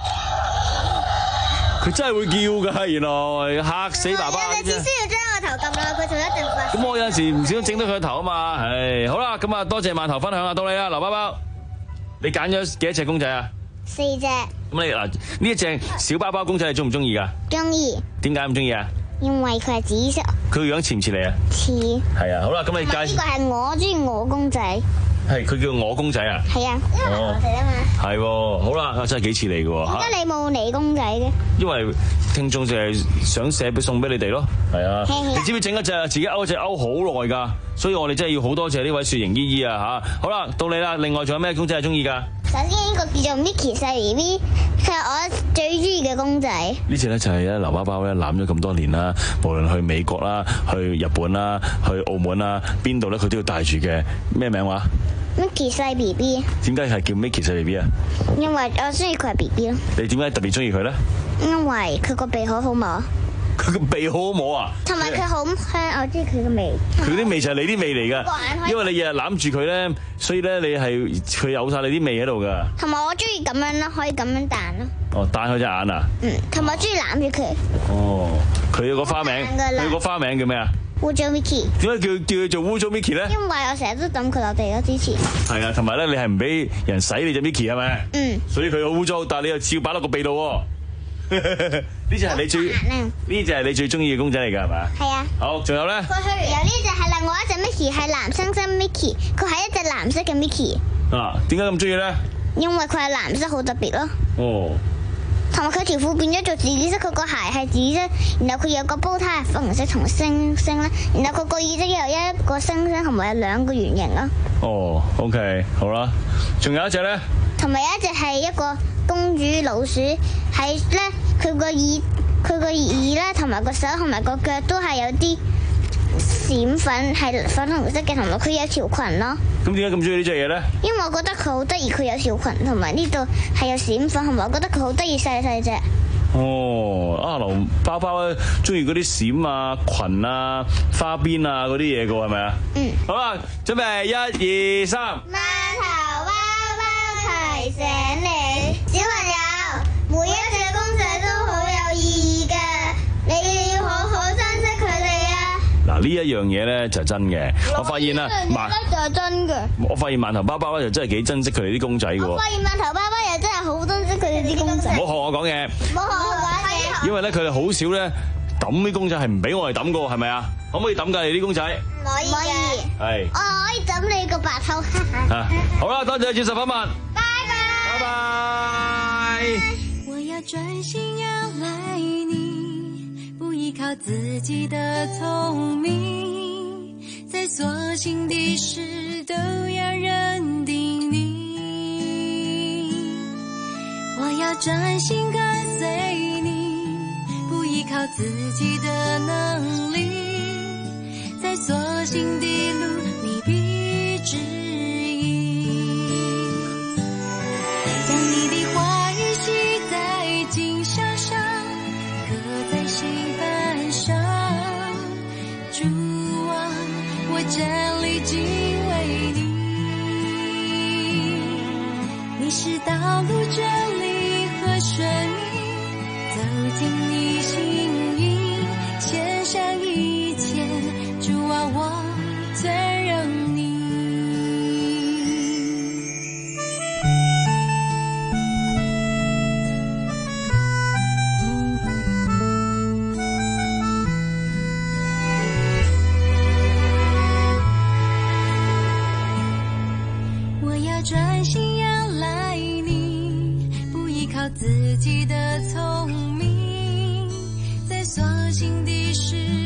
佢真係會叫㗎，原來嚇死爸爸！ 你只需要將個頭撳落去，佢就一定發。 咁我有陣時唔小心整到佢個頭啊嘛，唉，好啦，咁啊多謝饅頭分享啊，到你啦，劉包包，你揀咗幾多隻公仔啊？ 四隻。 咁你嗱呢一隻小包包公仔你中唔中意㗎？ 中意。點解唔中意啊？因為佢係紫色。佢個樣似唔似你啊？似。係啊，好啦，咁你介紹。呢個係我中意我公仔。係，佢叫我公仔啊？係啊，因為係我哋啊嘛。係喎，好啦，真係幾似你嘅喎。點解你冇你公仔嘅？因為聽眾就係想寫俾送俾你哋咯。係啊。你知唔知整一隻自己勾一隻勾好耐㗎？所以我哋真係要好多謝呢位雪形姨姨啊嚇。好啦，到你啦。另外仲有咩公仔係中意㗎？首先呢個叫做 Mickey 細 B B， 佢係我最中意嘅公仔。呢隻咧就係咧劉包包咧攬咗咁多年啦，無論去美國啦、去日本啦、去澳門啦，邊度咧佢都要帶住嘅。咩名話 ？Mickey 細 B B。點解係叫 Mickey 細 B B 啊？因為我中意佢係 B B 咯。你點解特別中意佢咧？因為佢個鼻好好摸。佢個鼻好好摸啊！同埋佢好香，我中意佢個味。佢啲味就係你啲味嚟㗎，因為你日日攬住佢咧，所以咧你係佢有晒你啲味喺度㗎。同埋我中意咁樣咯，可以咁樣彈咯。哦，彈佢隻眼啊！嗯，同埋我中意攬住佢。哦，佢有個花名，佢個花名叫咩啊？污糟 Mickey。點解叫叫佢做污糟 Mickey 咧？因為我成日都抌佢落地咯，之前。係啊，同埋咧，你係唔俾人洗你隻 Mickey 係咪？嗯。所以佢好污糟，但係你又照擺落個鼻度喎。呢隻係你最呢隻係你最中意嘅公仔嚟㗎係咪？係啊。好，仲有咧？過去有呢隻係另外一隻 Mickey， 係藍猩猩 Mickey， 佢係一隻藍色嘅 Mickey。啊，點解咁中意咧？因為佢係藍色好特別咯。哦。同埋佢條褲變咗做紫色，佢個鞋係紫色，然後佢有個煲呔係粉紅色同星星咧，然後佢個耳仔有一個星星同埋有兩個圓形咯。哦 ，OK， 好啦，仲有一隻咧？同埋有一隻係一個公主老鼠，係咧佢個耳佢個耳咧，同埋個手同埋個腳都係有啲閃粉，係粉紅色嘅，同埋佢有條裙咯。咁點解咁中意呢隻嘢咧？因為我覺得佢好得意，佢有條裙，同埋呢度係有閃粉，同埋我覺得佢好得意，細細隻。哦，啊劉包包咧中意嗰啲閃啊、裙啊、花邊啊嗰啲嘢嘅係咪啊？嗯。好啦，準備一二三。饅頭包包提醒你，小朋友，每一隻公仔都好有意義嘅，你哋要好好珍惜佢哋啊！嗱，呢一樣嘢咧就真嘅，我發現啦，饅就係真嘅。我發現饅頭包包咧就真係幾珍惜佢哋啲公仔嘅。我發現饅頭包包又真係好珍惜佢哋啲公仔。唔好學我講嘢。唔好學我講嘢。因為咧佢哋好少咧抌啲公仔係唔俾我哋抌嘅，係咪啊？可唔可以抌㗎你啲公仔？唔可以。可以。係。我可以抌你個白兔。啊，好啦，多謝你接受訪問。拜拜。拜拜。我要專心要愛你，不依靠自己的聰明，在所幸的事都要認定你。我要專心跟隨你，不依靠自己的能力，在所幸的路你必指引。將你的話語寫在經上上，刻在心版上。主啊，我站立敬畏你，你是道路真理和生命，走尽你心意，献上一切，主啊，我尊荣你。我要专心仰赖你，不依靠自己的聪明，在所幸的事